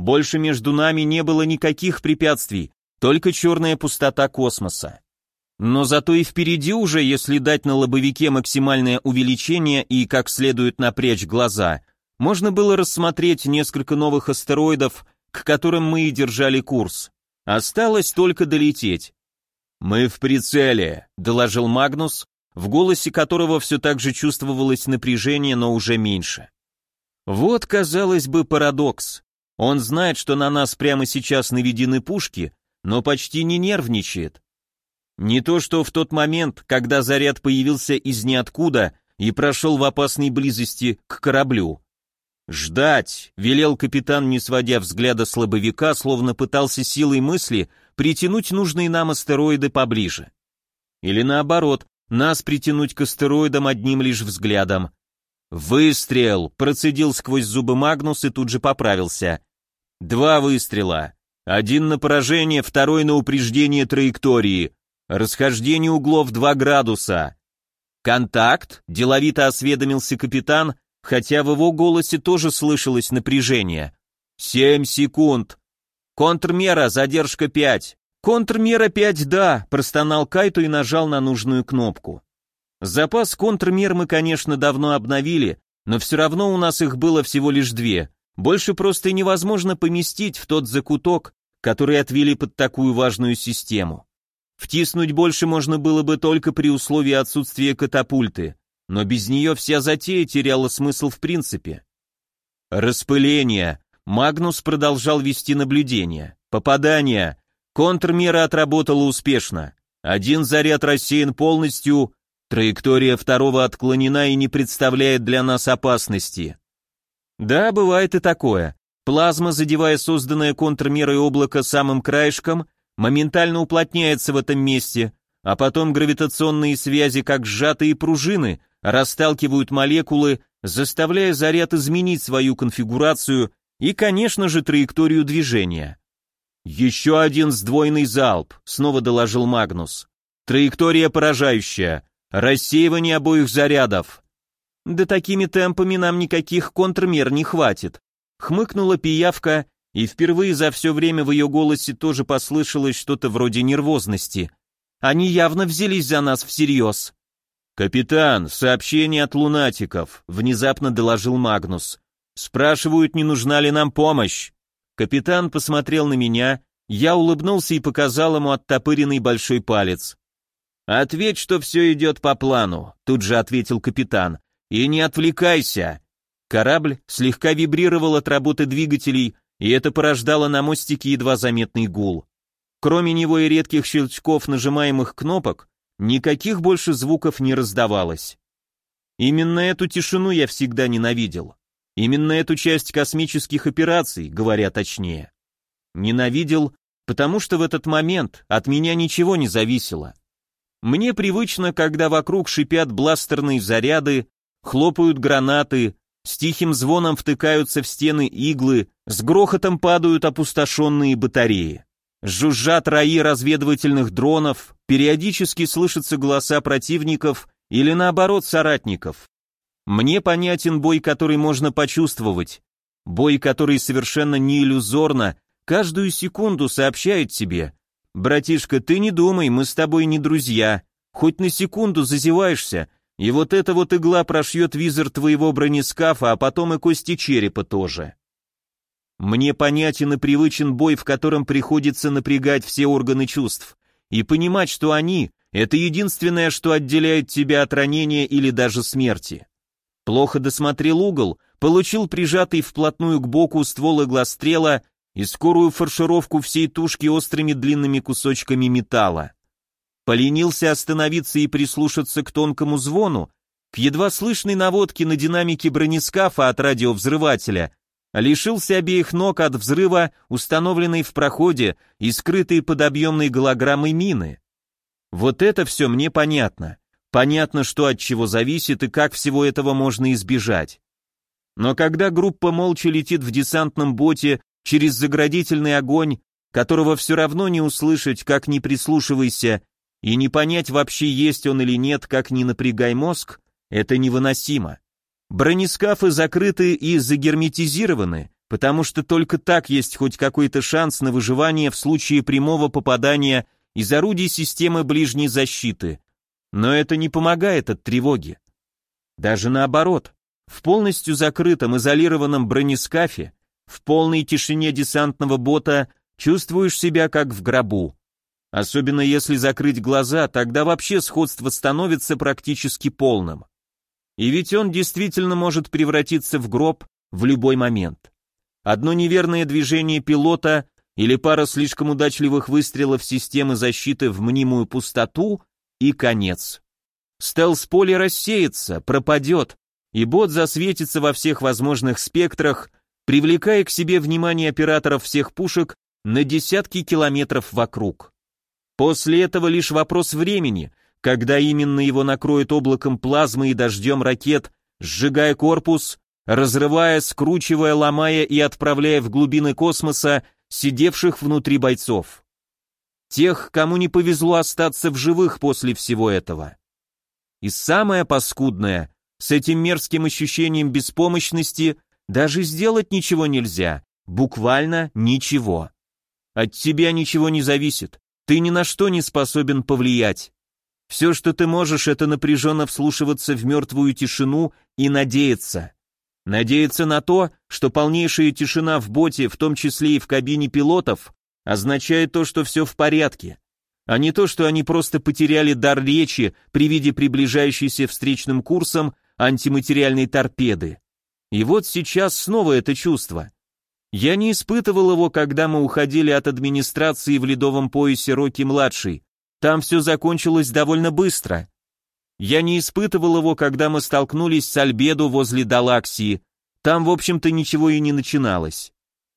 Больше между нами не было никаких препятствий, только черная пустота космоса. Но зато и впереди уже, если дать на лобовике максимальное увеличение и как следует напрячь глаза, можно было рассмотреть несколько новых астероидов, к которым мы и держали курс. Осталось только долететь. «Мы в прицеле», — доложил Магнус, в голосе которого все так же чувствовалось напряжение, но уже меньше. Вот, казалось бы, парадокс. Он знает, что на нас прямо сейчас наведены пушки, но почти не нервничает. Не то что в тот момент, когда заряд появился из ниоткуда и прошел в опасной близости к кораблю. «Ждать», — велел капитан, не сводя взгляда с лобовика, словно пытался силой мысли притянуть нужные нам астероиды поближе. Или наоборот, нас притянуть к астероидам одним лишь взглядом. «Выстрел!» — процедил сквозь зубы Магнус и тут же поправился. 2 выстрела. 1 на поражение, 2 на упреждение траектории. Расхождение углов 2 градуса. «Контакт?» — деловито осведомился капитан, хотя в его голосе тоже слышалось напряжение. 7 секунд. «Контрмера, задержка 5. «Контрмера 5, да», — простонал Кайто и нажал на нужную кнопку. Запас контрмер мы, конечно, давно обновили, но все равно у нас их было всего лишь 2. Больше просто невозможно поместить в тот закуток, который отвели под такую важную систему. Втиснуть больше можно было бы только при условии отсутствия катапульты, но без нее вся затея теряла смысл в принципе. Распыление. Магнус продолжал вести наблюдение. Попадание. Контрмера отработала успешно. 1 заряд рассеян полностью, траектория 2 отклонена и не представляет для нас опасности. Да, бывает и такое. Плазма, задевая созданное контрмерой облако самым краешком, моментально уплотняется в этом месте, а потом гравитационные связи, как сжатые пружины, расталкивают молекулы, заставляя заряд изменить свою конфигурацию и, конечно же, траекторию движения. «Еще 1 сдвоенный залп», — снова доложил Магнус. «Траектория поражающая. Рассеивание обоих зарядов». «Да такими темпами нам никаких контрмер не хватит», — хмыкнула пиявка, и впервые за все время в ее голосе тоже послышалось что-то вроде нервозности. «Они явно взялись за нас всерьез». «Капитан, сообщение от лунатиков», — внезапно доложил Магнус. «Спрашивают, не нужна ли нам помощь». Капитан посмотрел на меня, я улыбнулся и показал ему оттопыренный большой палец. «Ответь, что все идет по плану», — тут же ответил капитан. «И не отвлекайся». Корабль слегка вибрировал от работы двигателей, и это порождало на мостике едва заметный гул. Кроме него и редких щелчков нажимаемых кнопок, никаких больше звуков не раздавалось. Именно эту тишину я всегда ненавидел. Именно эту часть космических операций, говоря точнее. Ненавидел, потому что в этот момент от меня ничего не зависело. Мне привычно, когда вокруг шипят бластерные заряды, хлопают гранаты, с тихим звоном втыкаются в стены иглы, с грохотом падают опустошенные батареи. Жужжат раи разведывательных дронов, периодически слышатся голоса противников или наоборот соратников. Мне понятен бой, который можно почувствовать, бой, который совершенно не иллюзорно, каждую секунду сообщает тебе: «Братишка, ты не думай, мы с тобой не друзья, хоть на секунду зазеваешься, и вот эта вот игла прошьет визор твоего бронескафа, а потом и кости черепа тоже». Мне понятен и привычен бой, в котором приходится напрягать все органы чувств, и понимать, что они — это единственное, что отделяет тебя от ранения или даже смерти. Плохо досмотрел угол, получил прижатый вплотную к боку ствол иглострела и скорую фаршировку всей тушки острыми длинными кусочками металла. Поленился остановиться и прислушаться к тонкому звону, к едва слышной наводке на динамике бронескафа от радиовзрывателя, лишился обеих ног от взрыва, установленной в проходе и скрытой под объемной голограммой мины. Вот это все мне понятно. Понятно, что от чего зависит и как всего этого можно избежать. Но когда группа молча летит в десантном боте через заградительный огонь, которого все равно не услышать, как ни прислушивайся, и не понять вообще есть он или нет, как ни напрягай мозг, это невыносимо. Бронескафы закрыты и загерметизированы, потому что только так есть хоть какой-то шанс на выживание в случае прямого попадания из орудий системы ближней защиты. Но это не помогает от тревоги. Даже наоборот, в полностью закрытом изолированном бронескафе, в полной тишине десантного бота чувствуешь себя как в гробу. Особенно если закрыть глаза, тогда вообще сходство становится практически полным. И ведь он действительно может превратиться в гроб в любой момент. Одно неверное движение пилота или пара слишком удачливых выстрелов системы защиты в мнимую пустоту и конец. Стелс-поле рассеется, пропадет, и бот засветится во всех возможных спектрах, привлекая к себе внимание операторов всех пушек на десятки километров вокруг. После этого лишь вопрос времени, когда именно его накроет облаком плазмы и дождем ракет, сжигая корпус, разрывая, скручивая, ломая и отправляя в глубины космоса сидевших внутри бойцов. Тех, кому не повезло остаться в живых после всего этого. И самое паскудное, с этим мерзким ощущением беспомощности даже сделать ничего нельзя, буквально ничего. От тебя ничего не зависит, ты ни на что не способен повлиять. Все, что ты можешь, это напряженно вслушиваться в мертвую тишину и надеяться. Надеяться на то, что полнейшая тишина в боте, в том числе и в кабине пилотов, означает то, что все в порядке, а не то, что они просто потеряли дар речи при виде приближающейся встречным курсом антиматериальной торпеды. И вот сейчас снова это чувство. Я не испытывал его, когда мы уходили от администрации в ледовом поясе Рокки-младший. Там все закончилось довольно быстро. Я не испытывал его, когда мы столкнулись с Альбедо возле Далаксии. Там, в общем-то, ничего и не начиналось.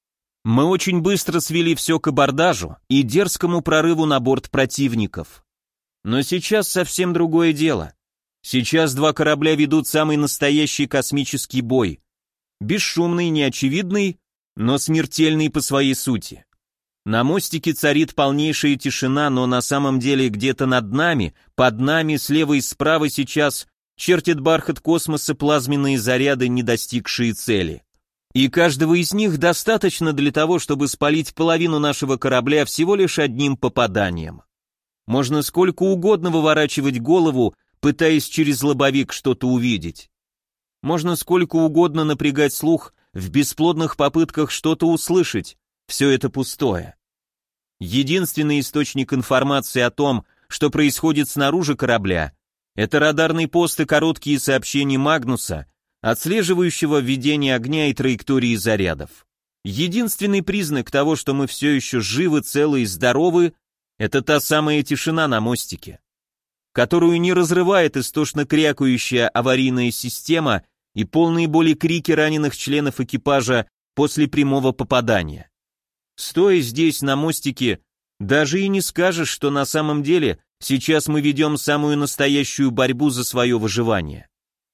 Мы очень быстро свели все к абордажу и дерзкому прорыву на борт противников. Но сейчас совсем другое дело. Сейчас два корабля ведут самый настоящий космический бой. Бесшумный, неочевидный, но смертельный по своей сути. На мостике царит полнейшая тишина, но на самом деле где-то над нами, под нами, слева и справа сейчас чертят бархат космоса плазменные заряды, не достигшие цели. И каждого из них достаточно для того, чтобы спалить половину нашего корабля всего лишь одним попаданием. Можно сколько угодно выворачивать голову, пытаясь через лобовик что-то увидеть. Можно сколько угодно напрягать слух в бесплодных попытках что-то услышать. Все это пустое. Единственный источник информации о том, что происходит снаружи корабля, это радарный пост и короткие сообщения Магнуса, отслеживающего ведение огня и траектории зарядов. Единственный признак того, что мы все еще живы, целы и здоровы, это та самая тишина на мостике, которую не разрывает истошно крякающая аварийная система и полные боли крики раненых членов экипажа после прямого попадания. Стоя здесь на мостике, даже и не скажешь, что на самом деле сейчас мы ведем самую настоящую борьбу за свое выживание.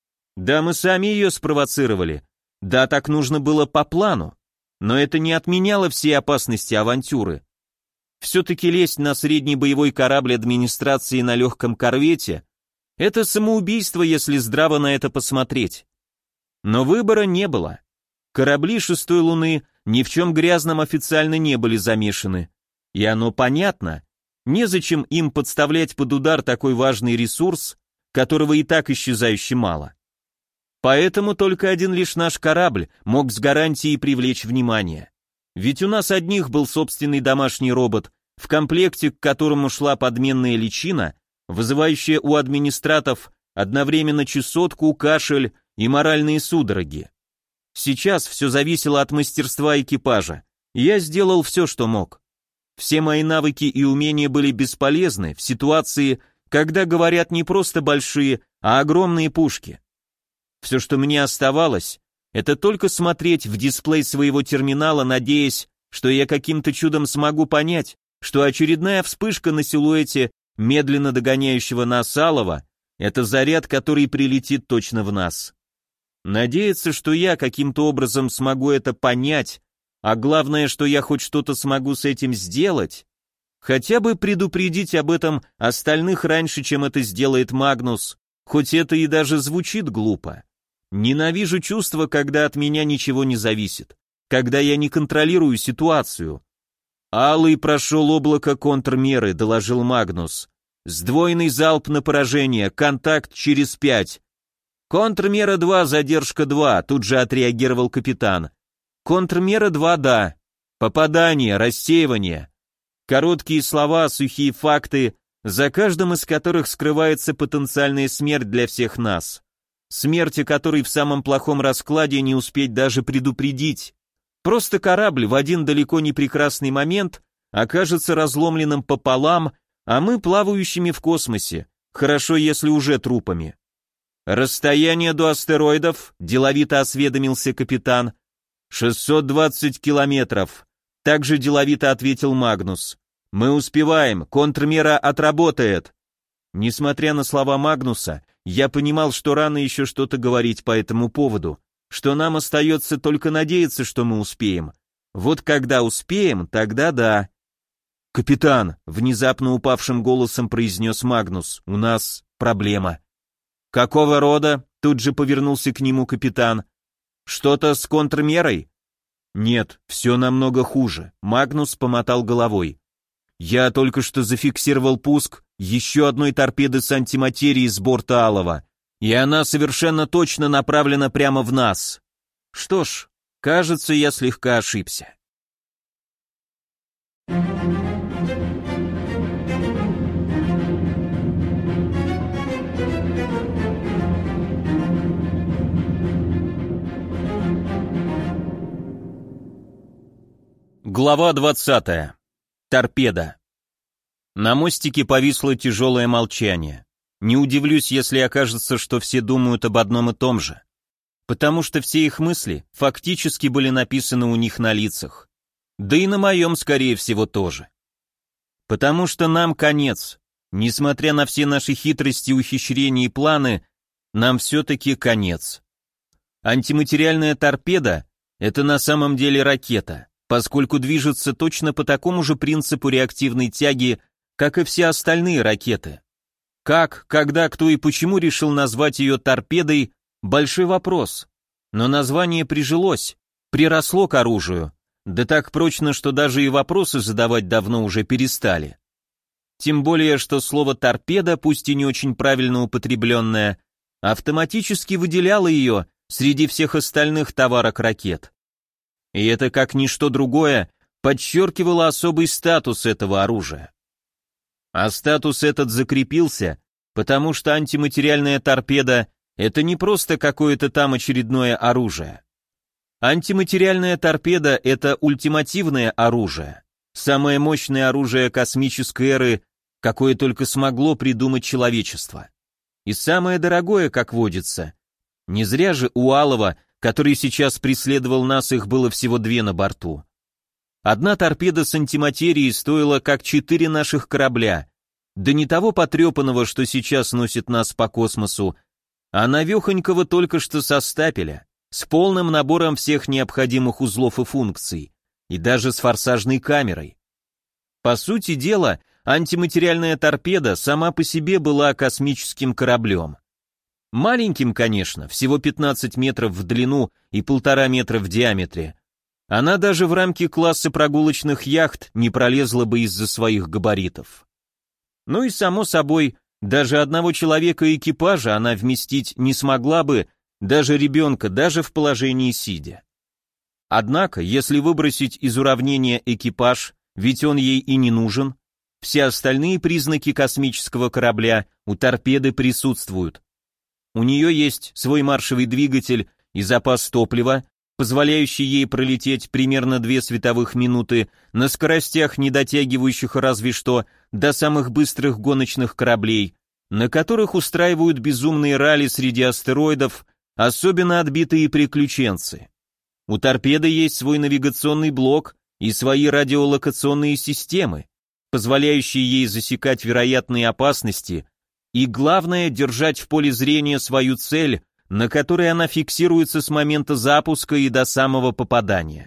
Да, мы сами ее спровоцировали, да, так нужно было по плану, но это не отменяло всей опасности авантюры. Все-таки лезть на средний боевой корабль администрации на легком корвете — это самоубийство, если здраво на это посмотреть. Но выбора не было. Корабли шестой луны ни в чем грязном официально не были замешаны. И оно понятно, незачем им подставлять под удар такой важный ресурс, которого и так исчезающе мало. Поэтому только один лишь наш корабль мог с гарантией привлечь внимание. Ведь у нас одних был собственный домашний робот, в комплекте к которому шла подменная личина, вызывающая у администратов одновременно чесотку, кашель и моральные судороги. Сейчас все зависело от мастерства экипажа, и я сделал все, что мог. Все мои навыки и умения были бесполезны в ситуации, когда говорят не просто большие, а огромные пушки. Все, что мне оставалось, это только смотреть в дисплей своего терминала, надеясь, что я каким-то чудом смогу понять, что очередная вспышка на силуэте медленно догоняющего нас Алова — это заряд, который прилетит точно в нас. Надеяться, что я каким-то образом смогу это понять, а главное, что я хоть что-то смогу с этим сделать, хотя бы предупредить об этом остальных раньше, чем это сделает Магнус, хоть это и даже звучит глупо. Ненавижу чувство, когда от меня ничего не зависит. когда я не контролирую ситуацию. «Алый прошел облако контрмеры», — доложил Магнус. «Сдвоенный залп на поражение, контакт через 5». «Контрмера 2, задержка 2», — тут же отреагировал капитан. «Контрмера 2, да. Попадание, рассеивание». Короткие слова, сухие факты, за каждым из которых скрывается потенциальная смерть для всех нас. Смерть, о которой в самом плохом раскладе не успеть даже предупредить. Просто корабль в один далеко не прекрасный момент окажется разломленным пополам, а мы плавающими в космосе, хорошо, если уже трупами. «Расстояние до астероидов», — деловито осведомился капитан. 620 километров», — также деловито ответил Магнус. «Мы успеваем, контрмера отработает». Несмотря на слова Магнуса, я понимал, что рано еще что-то говорить по этому поводу, что нам остается только надеяться, что мы успеем. Вот когда успеем, тогда да. «Капитан», — внезапно упавшим голосом произнес Магнус, — «у нас проблема». «Какого рода?» — тут же повернулся к нему капитан. «Что-то с контрмерой?» «Нет, все намного хуже», — Магнус помотал головой. «Я только что зафиксировал пуск еще одной торпеды с антиматерией с борта Алова, и она совершенно точно направлена прямо в нас. Что ж, кажется, я слегка ошибся». Глава 20. Торпеда. На мостике повисло тяжелое молчание. Не удивлюсь, если окажется, что все думают об одном и том же. Потому что все их мысли фактически были написаны у них на лицах. Да и на моем, скорее всего, тоже. Потому что нам конец. Несмотря на все наши хитрости, ухищрения и планы, нам все-таки конец. Антиматериальная торпеда — это на самом деле ракета, поскольку движется точно по такому же принципу реактивной тяги, как и все остальные ракеты. Как, когда, кто и почему решил назвать ее торпедой – большой вопрос. Но название прижилось, приросло к оружию, да так прочно, что даже и вопросы задавать давно уже перестали. Тем более, что слово «торпеда», пусть и не очень правильно употребленное, автоматически выделяло ее среди всех остальных товарок ракет. И это, как ничто другое, подчеркивало особый статус этого оружия. А статус этот закрепился, потому что антиматериальная торпеда — это не просто какое-то там очередное оружие. Антиматериальная торпеда — это ультимативное оружие, самое мощное оружие космической эры, какое только смогло придумать человечество. И самое дорогое, как водится. Не зря же у Алова, который сейчас преследовал нас, их было всего 2 на борту. Одна торпеда с антиматерией стоила как 4 наших корабля, да не того потрепанного, что сейчас носит нас по космосу, а навехонького только что со стапеля, с полным набором всех необходимых узлов и функций, и даже с форсажной камерой. По сути дела, антиматериальная торпеда сама по себе была космическим кораблем. Маленьким, конечно, всего 15 метров в длину и 1,5 метра в диаметре. Она даже в рамки класса прогулочных яхт не пролезла бы из-за своих габаритов. Ну и само собой, даже одного человека экипажа она вместить не смогла бы, даже ребенка, даже в положении сидя. Однако, если выбросить из уравнения экипаж, ведь он ей и не нужен, все остальные признаки космического корабля у торпеды присутствуют. У нее есть свой маршевый двигатель и запас топлива, позволяющий ей пролететь примерно 2 световых минуты на скоростях, не дотягивающих разве что до самых быстрых гоночных кораблей, на которых устраивают безумные ралли среди астероидов, особенно отбитые приключенцы. У торпеды есть свой навигационный блок и свои радиолокационные системы, позволяющие ей засекать вероятные опасности и, главное, держать в поле зрения свою цель, на которой она фиксируется с момента запуска и до самого попадания.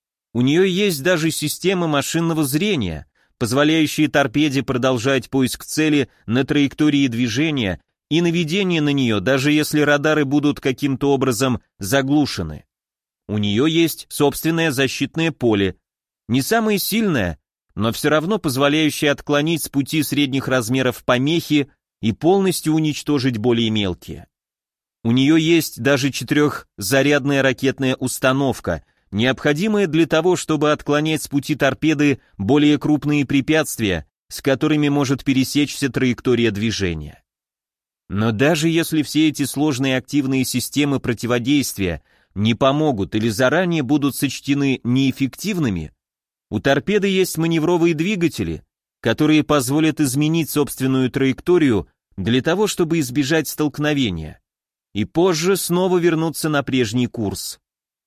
У нее есть даже системы машинного зрения, позволяющие торпеде продолжать поиск цели на траектории движения и наведение на нее, даже если радары будут каким-то образом заглушены. у нее есть собственное защитное поле, не самое сильное, но все равно позволяющее отклонить с пути средних размеров помехи и полностью уничтожить более мелкие. У нее есть даже 4-зарядная ракетная установка, необходимая для того, чтобы отклонять с пути торпеды более крупные препятствия, с которыми может пересечься траектория движения. Но даже если все эти сложные активные системы противодействия не помогут или заранее будут сочтены неэффективными, у торпеды есть маневровые двигатели, которые позволят изменить собственную траекторию для того, чтобы избежать столкновения, и позже снова вернуться на прежний курс.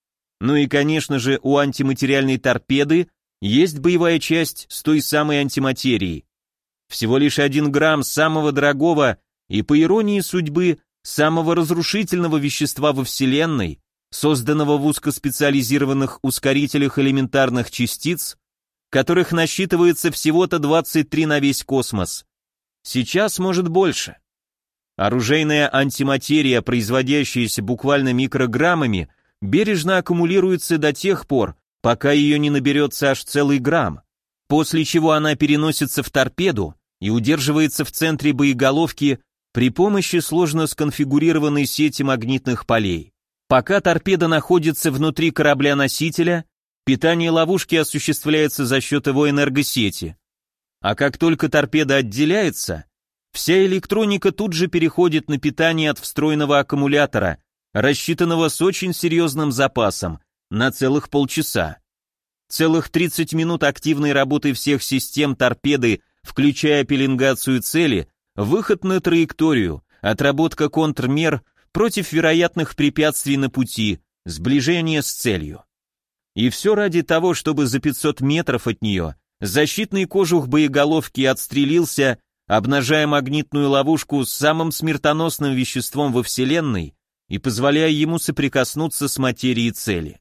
Ну и, конечно же, у антиматериальной торпеды есть боевая часть с той самой антиматерией. Всего лишь 1 грамм самого дорогого и, по иронии судьбы, самого разрушительного вещества во Вселенной, созданного в узкоспециализированных ускорителях элементарных частиц, которых насчитывается всего-то 23 на весь космос. Сейчас может больше. Оружейная антиматерия, производящаяся буквально микрограммами, бережно аккумулируется до тех пор, пока ее не наберется аж целый грамм, после чего она переносится в торпеду и удерживается в центре боеголовки при помощи сложно сконфигурированной сети магнитных полей. Пока торпеда находится внутри корабля-носителя, питание ловушки осуществляется за счет его энергосети. А как только торпеда отделяется, вся электроника тут же переходит на питание от встроенного аккумулятора, рассчитанного с очень серьезным запасом, на целых полчаса. Целых 30 минут активной работы всех систем торпеды, включая пеленгацию цели, выход на траекторию, отработка контрмер против вероятных препятствий на пути, сближение с целью. И все ради того, чтобы за 500 метров от нее защитный кожух боеголовки отстрелился, обнажая магнитную ловушку с самым смертоносным веществом во Вселенной и позволяя ему соприкоснуться с материей цели.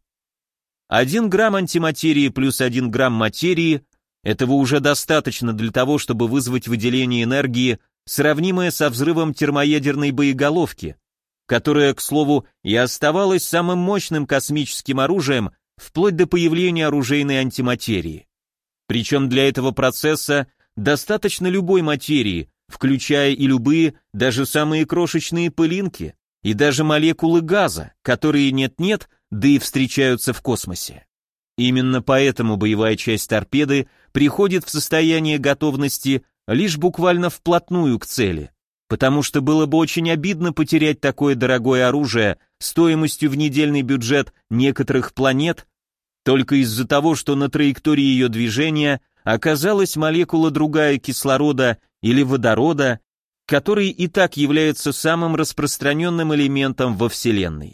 1 грамм антиматерии плюс 1 грамм материи – этого уже достаточно для того, чтобы вызвать выделение энергии, сравнимое со взрывом термоядерной боеголовки, которая, к слову, и оставалась самым мощным космическим оружием вплоть до появления оружейной антиматерии. Причем для этого процесса достаточно любой материи, включая и любые, даже самые крошечные пылинки, и даже молекулы газа, которые нет-нет, да и встречаются в космосе. Именно поэтому боевая часть торпеды приходит в состояние готовности лишь буквально вплотную к цели, потому что было бы очень обидно потерять такое дорогое оружие стоимостью в недельный бюджет некоторых планет только из-за того, что на траектории ее движения оказалась молекула другая кислорода или водорода, который и так является самым распространенным элементом во Вселенной.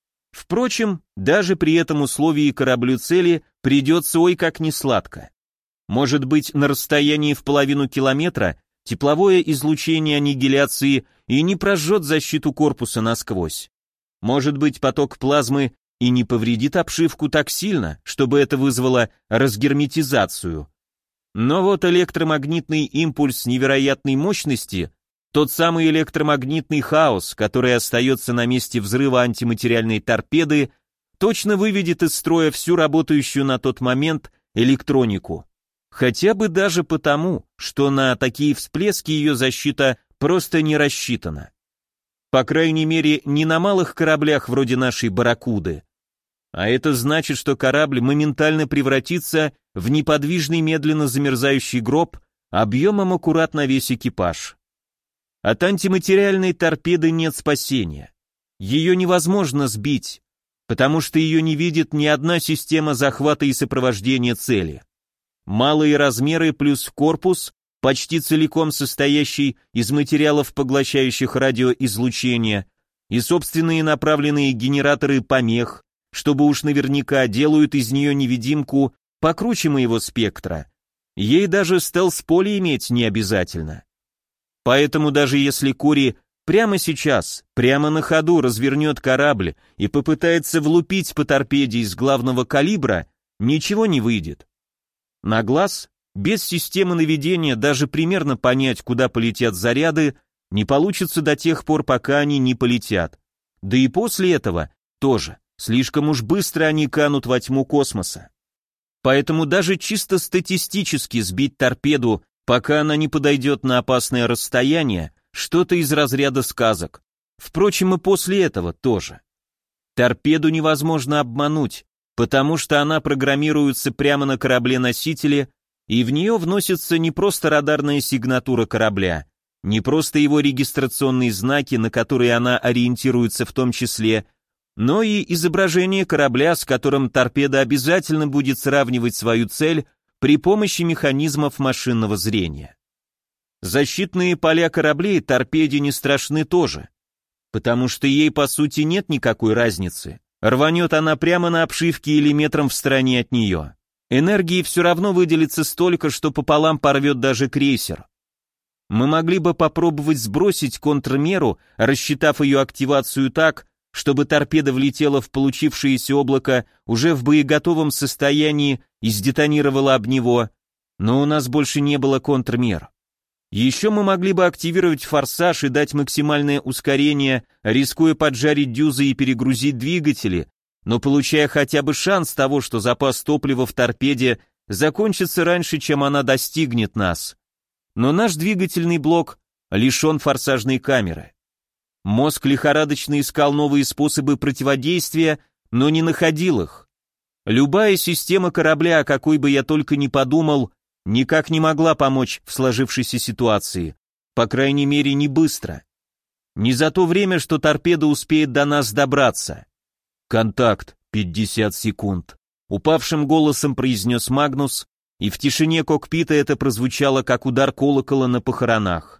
Впрочем, даже при этом условии кораблю цели придется ой как несладко. Может быть, на расстоянии в половину километра тепловое излучение аннигиляции и не прожжет защиту корпуса насквозь. Может быть, поток плазмы и не повредит обшивку так сильно, чтобы это вызвало разгерметизацию. Но вот электромагнитный импульс невероятной мощности, тот самый электромагнитный хаос, который остается на месте взрыва антиматериальной торпеды, точно выведет из строя всю работающую на тот момент электронику. Хотя бы даже потому, что на такие всплески ее защита просто не рассчитана. По крайней мере, не на малых кораблях вроде нашей «Барракуды». А это значит, что корабль моментально превратится в неподвижный медленно замерзающий гроб объемом аккуратно весь экипаж. От антиматериальной торпеды нет спасения. Ее невозможно сбить, потому что ее не видит ни одна система захвата и сопровождения цели. Малые размеры плюс корпус, почти целиком состоящий из материалов, поглощающих радиоизлучение, и собственные направленные генераторы помех, чтобы уж наверняка делают из нее невидимку покруче моего спектра. Ей даже стелс-поле иметь не обязательно. Поэтому даже если Кори прямо сейчас, прямо на ходу развернет корабль и попытается влупить по торпеде из главного калибра, ничего не выйдет. На глаз, без системы наведения даже примерно понять, куда полетят заряды, не получится до тех пор, пока они не полетят. Да и после этого тоже. Слишком уж быстро они канут во тьму космоса. Поэтому даже чисто статистически сбить торпеду, пока она не подойдет на опасное расстояние, что-то из разряда сказок. Впрочем, и после этого тоже. Торпеду невозможно обмануть, потому что она программируется прямо на корабле-носителе, и в нее вносится не просто радарная сигнатура корабля, не просто его регистрационные знаки, на которые она ориентируется в том числе, но и изображение корабля, с которым торпеда обязательно будет сравнивать свою цель при помощи механизмов машинного зрения. Защитные поля кораблей торпеде не страшны тоже, потому что ей по сути нет никакой разницы. Рванет она прямо на обшивке или метром в стороне от нее. Энергии все равно выделится столько, что пополам порвет даже крейсер. Мы могли бы попробовать сбросить контрмеру, рассчитав ее активацию так, чтобы торпеда влетела в получившееся облако уже в боеготовом состоянии и сдетонировала об него, но у нас больше не было контрмер. Еще мы могли бы активировать форсаж и дать максимальное ускорение, рискуя поджарить дюзы и перегрузить двигатели, но получая хотя бы шанс того, что запас топлива в торпеде закончится раньше, чем она достигнет нас. Но наш двигательный блок лишен форсажной камеры. Мозг лихорадочно искал новые способы противодействия, но не находил их. Любая система корабля, о какой бы я только ни подумал, никак не могла помочь в сложившейся ситуации, по крайней мере не быстро. Не за то время, что торпеда успеет до нас добраться. «Контакт, 50 секунд», — упавшим голосом произнес Магнус, и в тишине кокпита это прозвучало, как удар колокола на похоронах.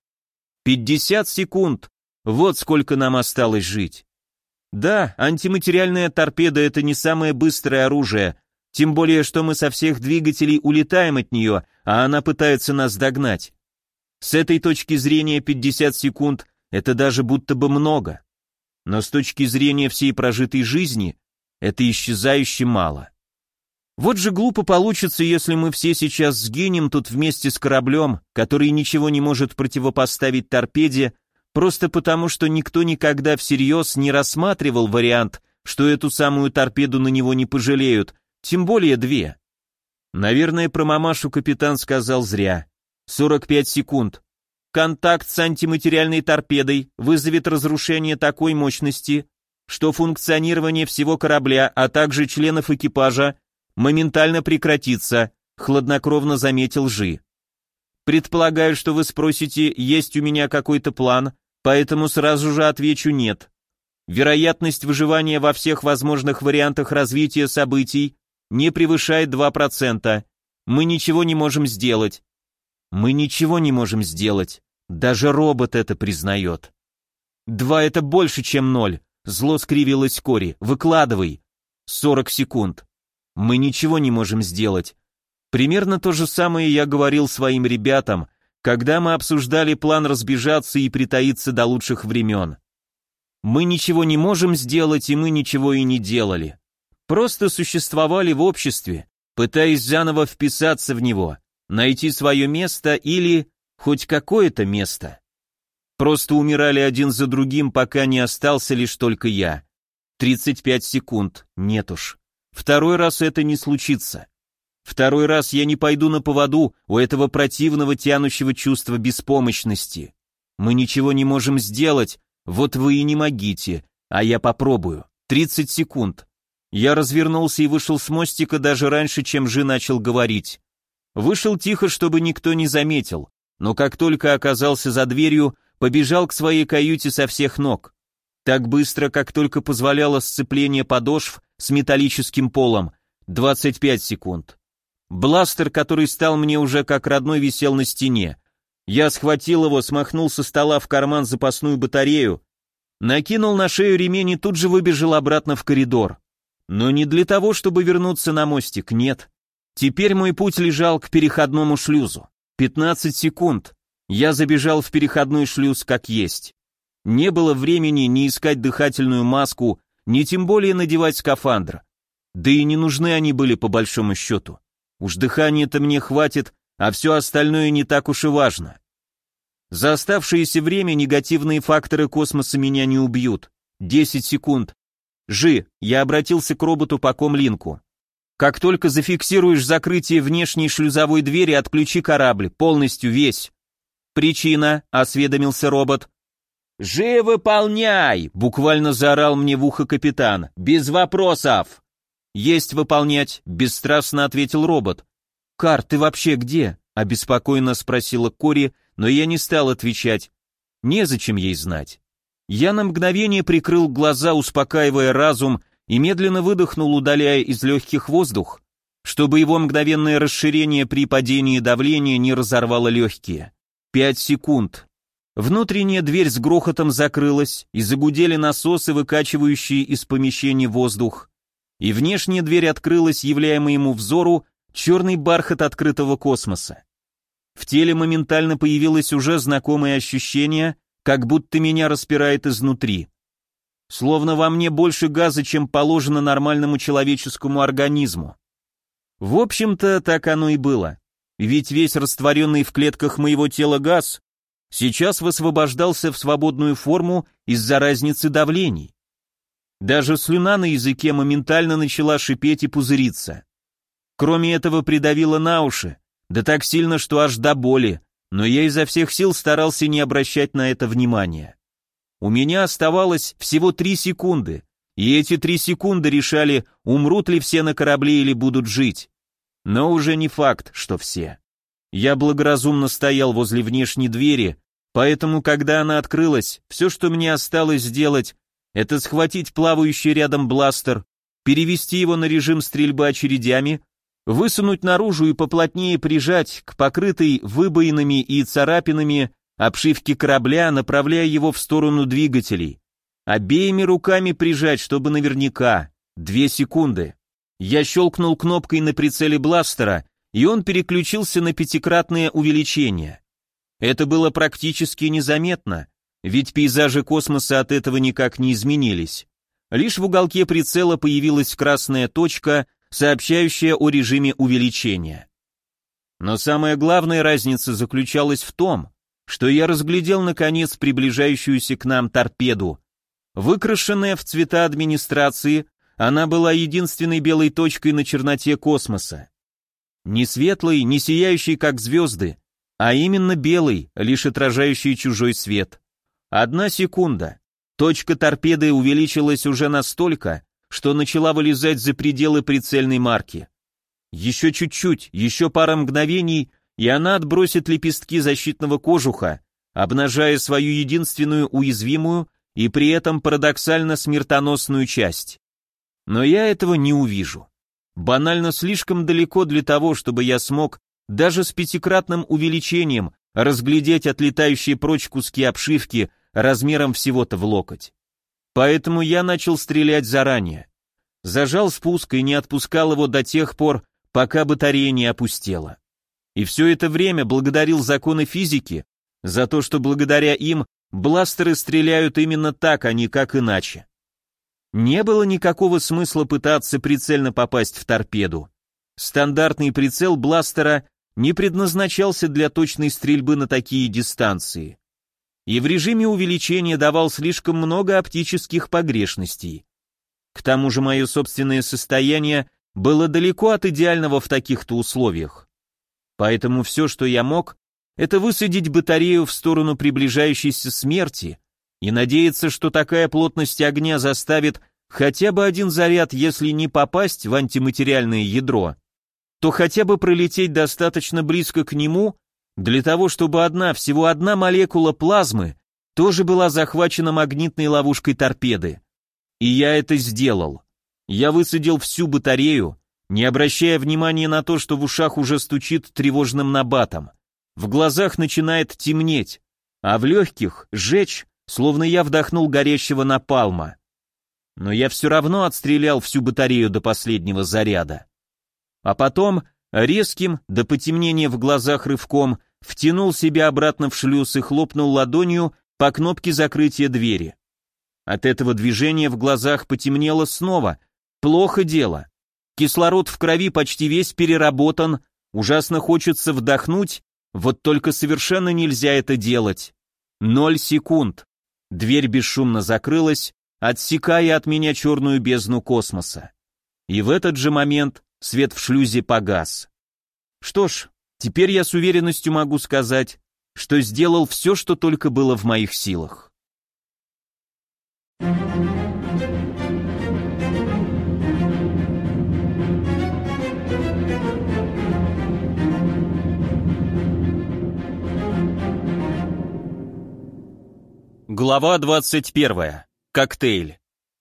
50 секунд! Вот сколько нам осталось жить. Да, антиматериальная торпеда — это не самое быстрое оружие, тем более, что мы со всех двигателей улетаем от нее, а она пытается нас догнать. С этой точки зрения 50 секунд — это даже будто бы много. Но с точки зрения всей прожитой жизни это исчезающе мало. Вот же глупо получится, если мы все сейчас сгинем тут вместе с кораблем, который ничего не может противопоставить торпеде, просто потому, что никто никогда всерьез не рассматривал вариант, что эту самую торпеду на него не пожалеют, тем более две. Наверное, про мамашу капитан сказал зря. 45 секунд. Контакт с антиматериальной торпедой вызовет разрушение такой мощности, что функционирование всего корабля, а также членов экипажа моментально прекратится, хладнокровно заметил Жи. Предполагаю, что вы спросите, есть у меня какой-то план, поэтому сразу же отвечу нет. Вероятность выживания во всех возможных вариантах развития событий не превышает 2%. Мы ничего не можем сделать. Мы ничего не можем сделать. Даже робот это признает. 2 это больше, чем 0. Зло скривилось Кори. Выкладывай. 40 секунд. Мы ничего не можем сделать. Примерно то же самое я говорил своим ребятам, когда мы обсуждали план разбежаться и притаиться до лучших времен. Мы ничего не можем сделать, и мы ничего и не делали. Просто существовали в обществе, пытаясь заново вписаться в него, найти свое место или хоть какое-то место. Просто умирали один за другим, пока не остался лишь только я. 35 секунд, нет уж. Второй раз это не случится. Второй раз я не пойду на поводу у этого противного тянущего чувства беспомощности. Мы ничего не можем сделать, вот вы и не могите, а я попробую. 30 секунд. Я развернулся и вышел с мостика даже раньше, чем Жи начал говорить. Вышел тихо, чтобы никто не заметил, но как только оказался за дверью, побежал к своей каюте со всех ног. Так быстро, как только позволяло сцепление подошв с металлическим полом. 25 секунд. Бластер, который стал мне уже как родной, висел на стене. Я схватил его, смахнул со стола в карман запасную батарею, накинул на шею ремень и тут же выбежал обратно в коридор. Но не для того, чтобы вернуться на мостик, нет. Теперь мой путь лежал к переходному шлюзу. 15 секунд. Я забежал в переходной шлюз как есть. Не было времени ни искать дыхательную маску, ни тем более надевать скафандр. Да и не нужны они были по большому счету. Уж дыхания-то мне хватит, а все остальное не так уж и важно. За оставшееся время негативные факторы космоса меня не убьют. 10 секунд. Я обратился к роботу по комлинку. Как только зафиксируешь закрытие внешней шлюзовой двери, отключи корабль, полностью весь. Причина, осведомился робот. «Выполняй!» — буквально заорал мне в ухо капитан. «Без вопросов!» «Есть выполнять», — бесстрастно ответил робот. «Кар, ты вообще где?» — обеспокоенно спросила Кори, но я не стал отвечать. Незачем ей знать. Я на мгновение прикрыл глаза, успокаивая разум, и медленно выдохнул, удаляя из легких воздух, чтобы его мгновенное расширение при падении давления не разорвало легкие. 5 секунд. Внутренняя дверь с грохотом закрылась, и загудели насосы, выкачивающие из помещения воздух, и внешняя дверь открылась, являя моему взору черный бархат открытого космоса. В теле моментально появилось уже знакомое ощущение, как будто меня распирает изнутри. Словно во мне больше газа, чем положено нормальному человеческому организму. В общем-то, так оно и было. Ведь весь растворенный в клетках моего тела газ сейчас высвобождался в свободную форму из-за разницы давлений. Даже слюна на языке моментально начала шипеть и пузыриться. Кроме этого придавило на уши, да так сильно, что аж до боли, но я изо всех сил старался не обращать на это внимания. У меня оставалось всего 3 секунды, и эти 3 секунды решали, умрут ли все на корабле или будут жить. Но уже не факт, что все. Я благоразумно стоял возле внешней двери, поэтому, когда она открылась, все, что мне осталось сделать, это схватить плавающий рядом бластер, перевести его на режим стрельбы очередями, высунуть наружу и поплотнее прижать к покрытой выбоинами и царапинами обшивки корабля, направляя его в сторону двигателей. Обеими руками прижать, чтобы наверняка. 2 секунды. Я щелкнул кнопкой на прицеле бластера, и он переключился на 5-кратное увеличение. Это было практически незаметно, ведь пейзажи космоса от этого никак не изменились. Лишь в уголке прицела появилась красная точка, сообщающая о режиме увеличения. Но самая главная разница заключалась в том, что я разглядел наконец приближающуюся к нам торпеду. Выкрашенная в цвета администрации, она была единственной белой точкой на черноте космоса. Не светлой, не сияющей, как звезды, а именно белый, лишь отражающий чужой свет. 1 секунда. Точка торпеды увеличилась уже настолько, что начала вылезать за пределы прицельной марки. Еще чуть-чуть, еще пара мгновений, и она отбросит лепестки защитного кожуха, обнажая свою единственную уязвимую и при этом парадоксально смертоносную часть. Но я этого не увижу. Банально слишком далеко для того, чтобы я смог даже с 5-кратным увеличением разглядеть отлетающие прочь куски обшивки размером всего-то в локоть. Поэтому я начал стрелять заранее. Зажал спуск и не отпускал его до тех пор, пока батарея не опустела. И все это время благодарил законы физики за то, что благодаря им бластеры стреляют именно так, а не как иначе. Не было никакого смысла пытаться прицельно попасть в торпеду. Стандартный прицел бластера не предназначался для точной стрельбы на такие дистанции. И в режиме увеличения давал слишком много оптических погрешностей. К тому же мое собственное состояние было далеко от идеального в таких-то условиях. Поэтому все, что я мог, это высадить батарею в сторону приближающейся смерти и надеяться, что такая плотность огня заставит хотя бы один заряд, если не попасть в антиматериальное ядро, то хотя бы пролететь достаточно близко к нему, для того, чтобы всего одна молекула плазмы тоже была захвачена магнитной ловушкой торпеды. И я это сделал. Я высадил всю батарею, не обращая внимания на то, что в ушах уже стучит тревожным набатом. В глазах начинает темнеть, а в легких жечь, словно я вдохнул горящего напалма. Но я все равно отстрелял всю батарею до последнего заряда. А потом, резким, до потемнения в глазах рывком, втянул себя обратно в шлюз и хлопнул ладонью по кнопке закрытия двери. От этого движения в глазах потемнело снова. Плохо дело. Кислород в крови почти весь переработан, ужасно хочется вдохнуть, вот только совершенно нельзя это делать. 0 секунд. Дверь бесшумно закрылась, отсекая от меня черную бездну космоса. И в этот же момент свет в шлюзе погас. Что ж, теперь я с уверенностью могу сказать, что сделал все, что только было в моих силах. Глава 21. Коктейль.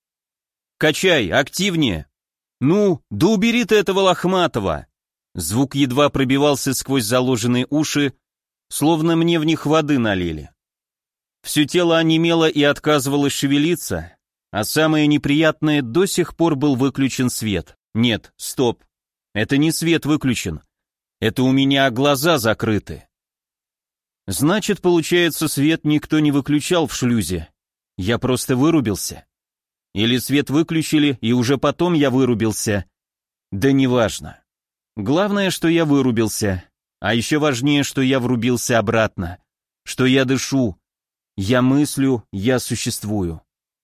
«Качай, активнее!» «Ну, да убери ты этого лохматого!» Звук едва пробивался сквозь заложенные уши, словно мне в них воды налили. Все тело онемело и отказывалось шевелиться, а самое неприятное, до сих пор был выключен свет. Нет, стоп, это не свет выключен, это у меня глаза закрыты. Значит, получается, свет никто не выключал в шлюзе. Я просто вырубился. Или свет выключили, и уже потом я вырубился. Да неважно. Главное, что я вырубился. А еще важнее, что я врубился обратно. Что я дышу. Я мыслю, я существую.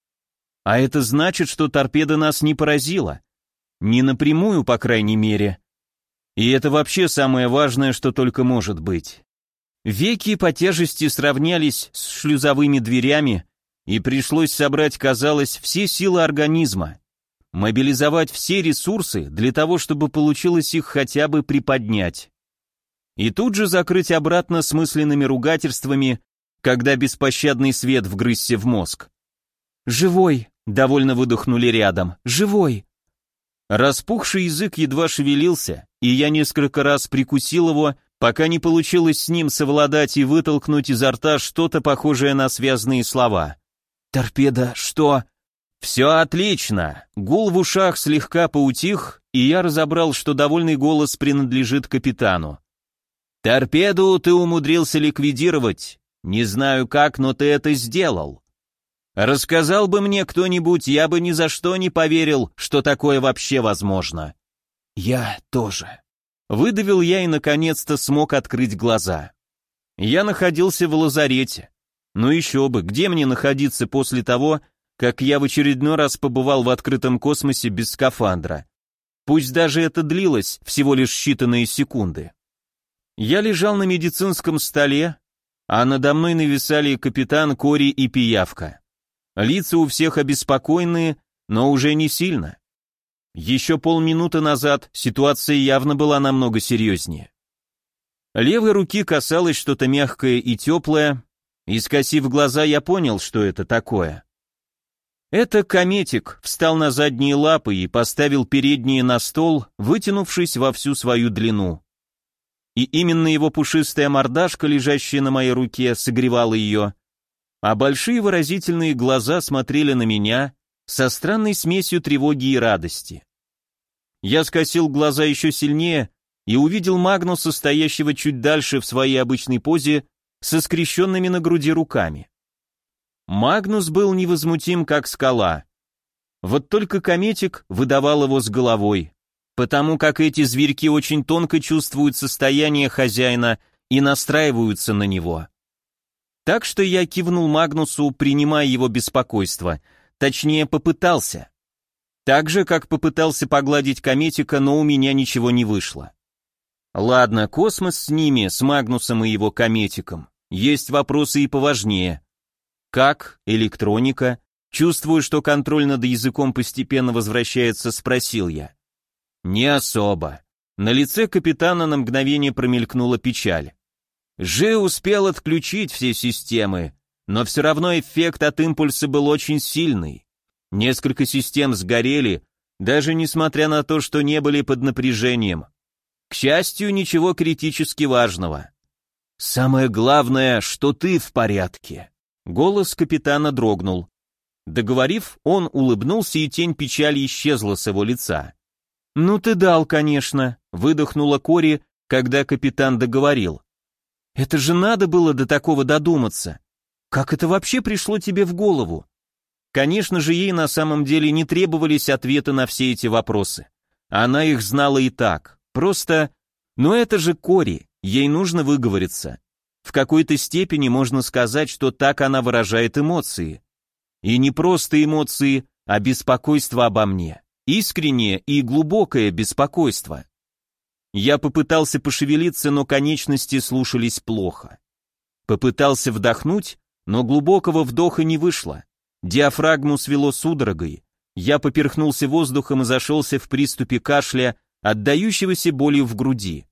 А это значит, что торпеда нас не поразила. Не напрямую, по крайней мере. И это вообще самое важное, что только может быть. Веки по тяжести сравнялись с шлюзовыми дверями, и пришлось собрать, казалось, все силы организма, мобилизовать все ресурсы для того, чтобы получилось их хотя бы приподнять. И тут же закрыть обратно с мысленными ругательствами, когда беспощадный свет вгрызся в мозг. «Живой!» — довольно выдохнули рядом. «Живой!» Распухший язык едва шевелился, и я несколько раз прикусил его, пока не получилось с ним совладать и вытолкнуть изо рта что-то похожее на связные слова. «Торпеда, что?» «Все отлично!» Гул в ушах слегка поутих, и я разобрал, что довольный голос принадлежит капитану. «Торпеду ты умудрился ликвидировать. Не знаю как, но ты это сделал. Рассказал бы мне кто-нибудь, я бы ни за что не поверил, что такое вообще возможно». «Я тоже». Выдавил я и наконец-то смог открыть глаза. Я находился в лазарете. Ну еще бы, где мне находиться после того, как я в очередной раз побывал в открытом космосе без скафандра? Пусть даже это длилось всего лишь считанные секунды. Я лежал на медицинском столе, а надо мной нависали капитан, Кори и Пиявка. Лица у всех обеспокоенные, но уже не сильно. Еще полминуты назад ситуация явно была намного серьезнее. Левой руки касалось что-то мягкое и теплое, и, скосив глаза, я понял, что это такое. Это кометик встал на задние лапы и поставил передние на стол, вытянувшись во всю свою длину. И именно его пушистая мордашка, лежащая на моей руке, согревала ее, а большие выразительные глаза смотрели на меня со странной смесью тревоги и радости. Я скосил глаза еще сильнее и увидел Магнуса, стоящего чуть дальше в своей обычной позе, со скрещенными на груди руками. Магнус был невозмутим, как скала. Вот только кометик выдавал его с головой, потому как эти зверьки очень тонко чувствуют состояние хозяина и настраиваются на него. Так что я кивнул Магнусу, принимая его беспокойство, точнее попытался. Так же, как попытался погладить кометика, но у меня ничего не вышло. Ладно, космос с ними, с Магнусом и его кометиком. Есть вопросы и поважнее. Как? Электроника? Чувствую, что контроль над языком постепенно возвращается, спросил я. Не особо. На лице капитана на мгновение промелькнула печаль. Жи успел отключить все системы, но все равно эффект от импульса был очень сильный. Несколько систем сгорели, даже несмотря на то, что не были под напряжением. К счастью, ничего критически важного. «Самое главное, что ты в порядке». Голос капитана дрогнул. Договорив, он улыбнулся, и тень печали исчезла с его лица. «Ну ты дал, конечно», — выдохнула Кори, когда капитан договорил. «Это же надо было до такого додуматься. Как это вообще пришло тебе в голову?» Конечно же, ей на самом деле не требовались ответы на все эти вопросы. Она их знала и так. Просто... Но это же Кори, ей нужно выговориться. В какой-то степени можно сказать, что так она выражает эмоции. И не просто эмоции, а беспокойство обо мне. Искреннее и глубокое беспокойство. Я попытался пошевелиться, но конечности слушались плохо. Попытался вдохнуть, но глубокого вдоха не вышло. Диафрагму свело судорогой. Я поперхнулся воздухом и зашелся в приступе кашля, отдающегося болью в груди.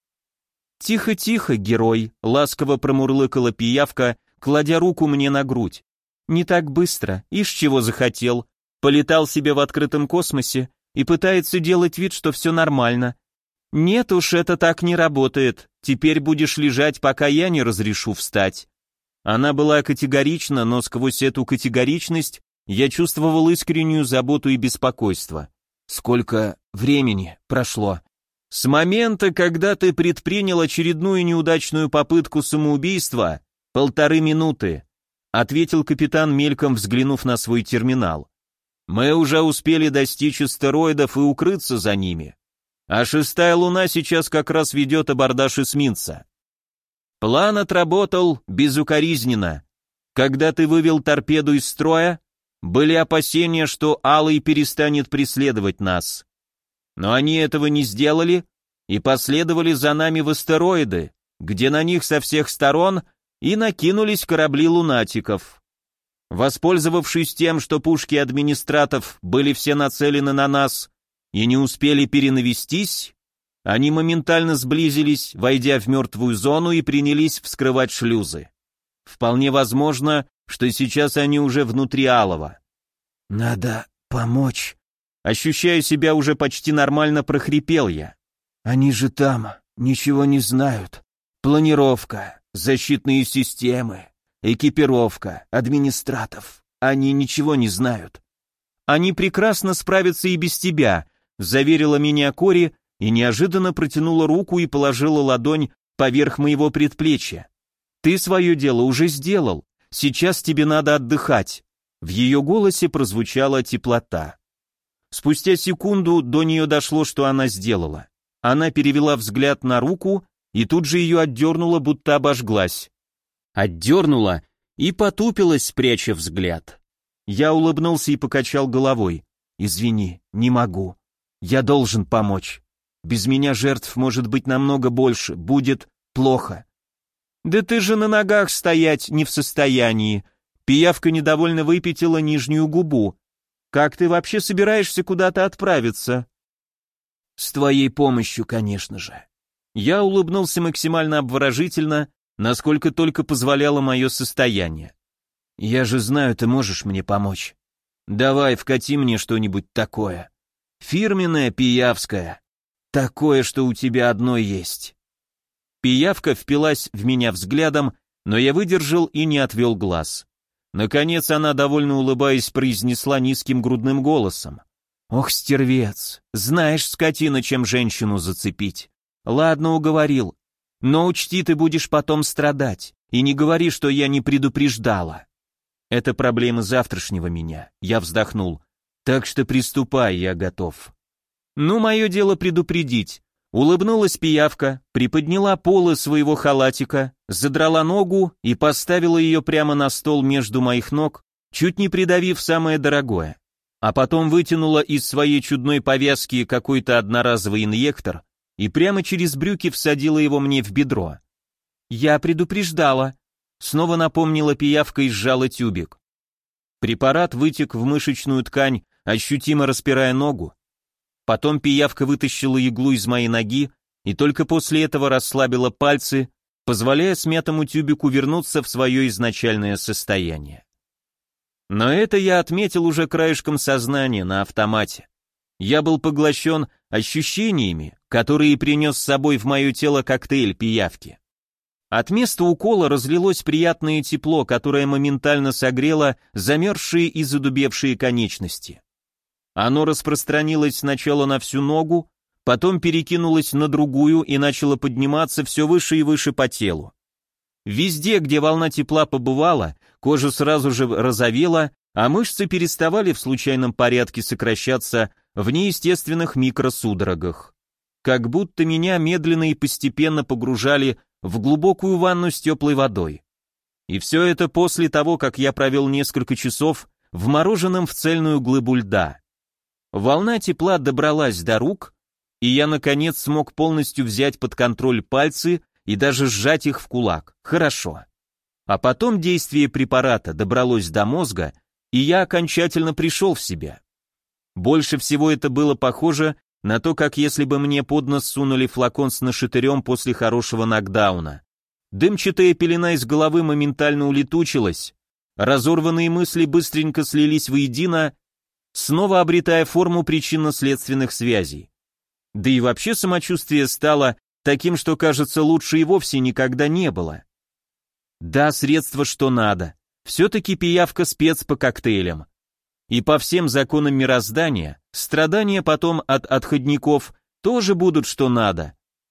«Тихо-тихо, герой», — ласково промурлыкала пиявка, кладя руку мне на грудь. «Не так быстро, ишь чего захотел. Полетал себе в открытом космосе и пытается делать вид, что все нормально. Нет уж, это так не работает. Теперь будешь лежать, пока я не разрешу встать». Она была категорична, но сквозь эту категоричность я чувствовал искреннюю заботу и беспокойство. «Сколько времени прошло?» «С момента, когда ты предпринял очередную неудачную попытку самоубийства, 1,5 минуты», ответил капитан, мельком взглянув на свой терминал. «Мы уже успели достичь астероидов и укрыться за ними. А 6-я луна сейчас как раз ведет абордаж эсминца. План отработал безукоризненно. Когда ты вывел торпеду из строя, были опасения, что Алый перестанет преследовать нас. Но они этого не сделали и последовали за нами в астероиды, где на них со всех сторон и накинулись корабли лунатиков. Воспользовавшись тем, что пушки администратов были все нацелены на нас и не успели перенавестись, они моментально сблизились, войдя в мертвую зону, и принялись вскрывать шлюзы. Вполне возможно, что сейчас они уже внутри Алого. «Надо помочь», ощущая себя уже почти нормально, прохрипел я. «Они же там, ничего не знают. Планировка, защитные системы, экипировка, администратов. Они ничего не знают». «Они прекрасно справятся и без тебя», заверила меня Кори и неожиданно протянула руку и положила ладонь поверх моего предплечья. «Ты свое дело уже сделал, сейчас тебе надо отдыхать». В ее голосе прозвучала теплота. Спустя секунду до нее дошло, что она сделала. Она перевела взгляд на руку и тут же ее отдернула, будто обожглась. Отдернула и потупилась, пряча взгляд. Я улыбнулся и покачал головой. «Извини, не могу. Я должен помочь. Без меня жертв может быть намного больше, будет плохо». «Да ты же на ногах стоять не в состоянии». Пиявка недовольно выпятила нижнюю губу. «Как ты вообще собираешься куда-то отправиться?» «С твоей помощью, конечно же». Я улыбнулся максимально обворожительно, насколько только позволяло мое состояние. «Я же знаю, ты можешь мне помочь. Давай, вкати мне что-нибудь такое. Фирменное пиявское. Такое, что у тебя одно есть». Пиявка впилась в меня взглядом, но я выдержал и не отвел глаз. Наконец она, довольно улыбаясь, произнесла низким грудным голосом. «Ох, стервец, знаешь, скотина, чем женщину зацепить. Ладно, уговорил. Но учти, ты будешь потом страдать. И не говори, что я не предупреждала». «Это проблема завтрашнего меня», — я вздохнул. «Так что приступай, я готов». «Ну, мое дело предупредить». Улыбнулась пиявка, приподняла полы своего халатика, задрала ногу и поставила ее прямо на стол между моих ног, чуть не придавив самое дорогое. А потом вытянула из своей чудной повязки какой-то одноразовый инъектор и прямо через брюки всадила его мне в бедро. «Я предупреждала», — снова напомнила пиявка и сжала тюбик. Препарат вытек в мышечную ткань, ощутимо распирая ногу. Потом пиявка вытащила иглу из моей ноги и только после этого расслабила пальцы, позволяя смятому тюбику вернуться в свое изначальное состояние. Но это я отметил уже краешком сознания на автомате. Я был поглощен ощущениями, которые принес с собой в мое тело коктейль пиявки. От места укола разлилось приятное тепло, которое моментально согрело замерзшие и задубевшие конечности. Оно распространилось сначала на всю ногу, потом перекинулось на другую и начало подниматься все выше и выше по телу. Везде, где волна тепла побывала, кожа сразу же розовела, а мышцы переставали в случайном порядке сокращаться в неестественных микросудорогах. Как будто меня медленно и постепенно погружали в глубокую ванну с теплой водой. И все это после того, как я провел несколько часов вмороженным в цельную глыбу льда. Волна тепла добралась до рук, и я, наконец, смог полностью взять под контроль пальцы и даже сжать их в кулак. Хорошо. А потом действие препарата добралось до мозга, и я окончательно пришел в себя. Больше всего это было похоже на то, как если бы мне под нос сунули флакон с нашатырем после хорошего нокдауна. Дымчатая пелена из головы моментально улетучилась, разорванные мысли быстренько слились воедино, снова обретая форму причинно-следственных связей. Да и вообще самочувствие стало таким, что, кажется, лучше и вовсе никогда не было. Да, средство что надо. Все-таки пиявка спец по коктейлям. И по всем законам мироздания, страдания потом от отходников тоже будут что надо.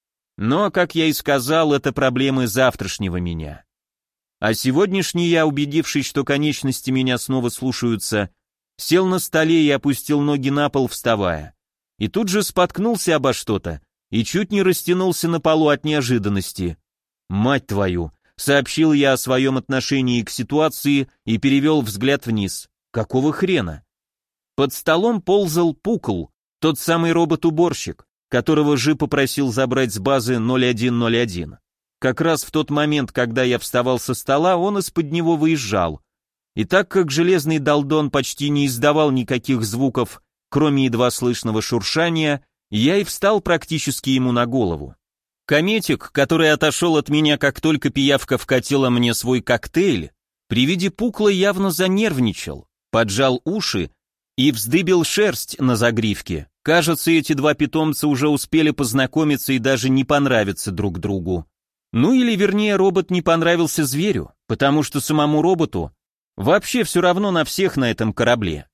Но, как я и сказал, это проблемы завтрашнего меня. А сегодняшний я, убедившись, что конечности меня снова слушаются, сел на столе и опустил ноги на пол, вставая. И тут же споткнулся обо что-то и чуть не растянулся на полу от неожиданности. «Мать твою!» — сообщил я о своем отношении к ситуации и перевел взгляд вниз. «Какого хрена?» Под столом ползал Пукл, тот самый робот-уборщик, которого Жи попросил забрать с базы 0101. Как раз в тот момент, когда я вставал со стола, он из-под него выезжал. И так как железный долдон почти не издавал никаких звуков, кроме едва слышного шуршания, я и встал практически ему на голову. Кометик, который отошел от меня, как только пиявка вкатила мне свой коктейль, при виде Пукла явно занервничал, поджал уши и вздыбил шерсть на загривке. Кажется, эти два питомца уже успели познакомиться и даже не понравиться друг другу. Ну или вернее, робот не понравился зверю, потому что самому роботу вообще все равно на всех на этом корабле.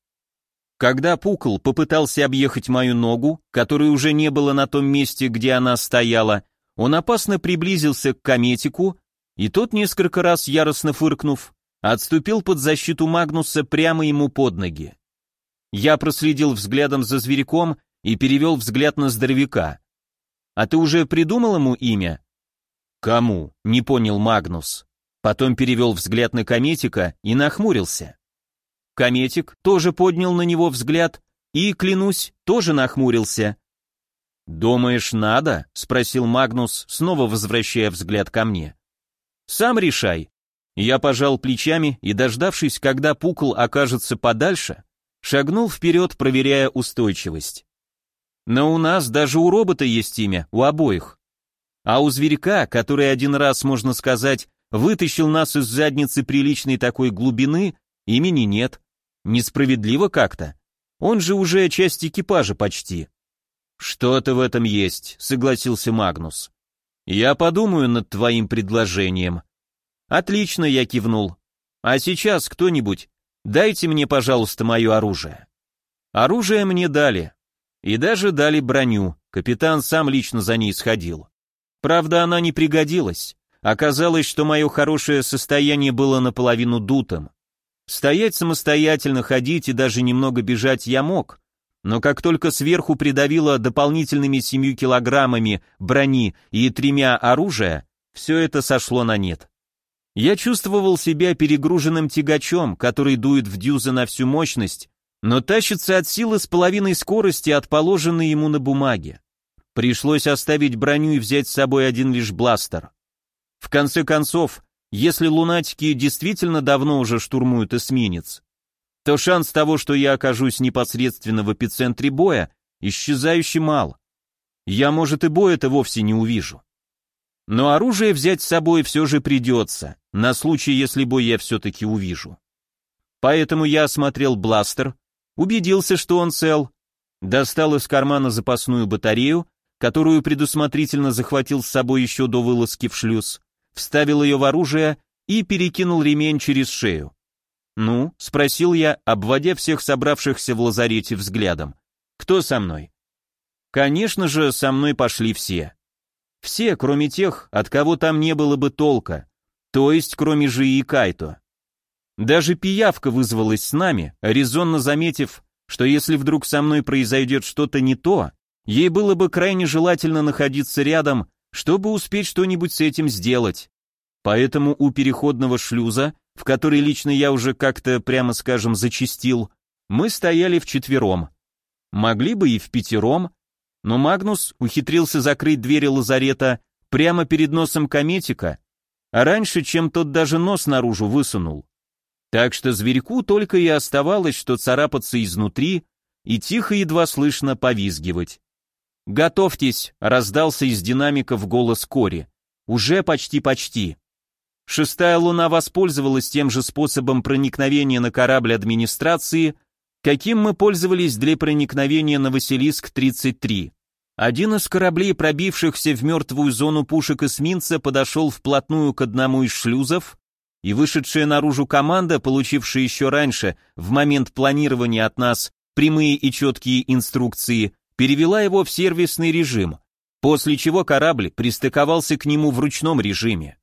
Когда Пукл попытался объехать мою ногу, которой уже не было на том месте, где она стояла, он опасно приблизился к Кометику, и тот, несколько раз яростно фыркнув, отступил под защиту Магнуса прямо ему под ноги. Я проследил взглядом за зверьком и перевел взгляд на здоровяка. «А ты уже придумал ему имя?» «Кому?» — не понял Магнус. Потом перевел взгляд на Кометика и нахмурился. Кометик тоже поднял на него взгляд и, клянусь, тоже нахмурился. «Думаешь, надо?» — спросил Магнус, снова возвращая взгляд ко мне. «Сам решай». Я пожал плечами и, дождавшись, когда Пукл окажется подальше, шагнул вперед, проверяя устойчивость. Но у нас даже у робота есть имя, у обоих. А у зверька, который один раз, можно сказать, вытащил нас из задницы приличной такой глубины, имени нет. Несправедливо как-то. Он же уже часть экипажа почти. Что-то в этом есть, согласился Магнус. Я подумаю над твоим предложением. Отлично, я кивнул. А сейчас кто-нибудь, дайте мне, пожалуйста, мое оружие. Оружие мне дали. И даже дали броню, капитан сам лично за ней сходил. Правда, она не пригодилась. Оказалось, что мое хорошее состояние было наполовину дутым. Стоять самостоятельно, ходить и даже немного бежать я мог, но как только сверху придавило дополнительными 7 килограммами брони и 3 оружия, все это сошло на нет. Я чувствовал себя перегруженным тягачом, который дует в дюзы на всю мощность, но тащится от силы с половиной скорости от положенной ему на бумаге. Пришлось оставить броню и взять с собой один лишь бластер. В конце концов, если лунатики действительно давно уже штурмуют эсминец, то шанс того, что я окажусь непосредственно в эпицентре боя, исчезающе мал. Я, может, и боя-то вовсе не увижу. Но оружие взять с собой все же придется, на случай, если бой я все-таки увижу. Поэтому я осмотрел бластер, убедился, что он цел, достал из кармана запасную батарею, которую предусмотрительно захватил с собой еще до вылазки в шлюз, вставил ее в оружие и перекинул ремень через шею. «Ну?» — спросил я, обводя всех собравшихся в лазарете взглядом. «Кто со мной?» Конечно же, со мной пошли все. Все, кроме тех, от кого там не было бы толка, то есть кроме Жии и Кайто. Даже пиявка вызвалась с нами, резонно заметив, что если вдруг со мной произойдет что-то не то, ей было бы крайне желательно находиться рядом, чтобы успеть что-нибудь с этим сделать. Поэтому у переходного шлюза, в который лично я уже как-то, прямо скажем, зачастил, мы стояли вчетвером. Могли бы и впятером, но Магнус ухитрился закрыть двери лазарета прямо перед носом Кометика, а раньше, чем тот даже нос наружу высунул. Так что зверьку только и оставалось, что царапаться изнутри и тихо, едва слышно повизгивать. «Готовьтесь», — раздался из динамиков голос Кори. «Уже почти-почти». Шестая луна воспользовалась тем же способом проникновения на корабль администрации, каким мы пользовались для проникновения на Василиск-33. Один из кораблей, пробившихся в мертвую зону пушек эсминца, подошел вплотную к одному из шлюзов, и вышедшая наружу команда, получившая еще раньше, в момент планирования от нас, прямые и четкие инструкции, перевела его в сервисный режим, после чего корабль пристыковался к нему в ручном режиме.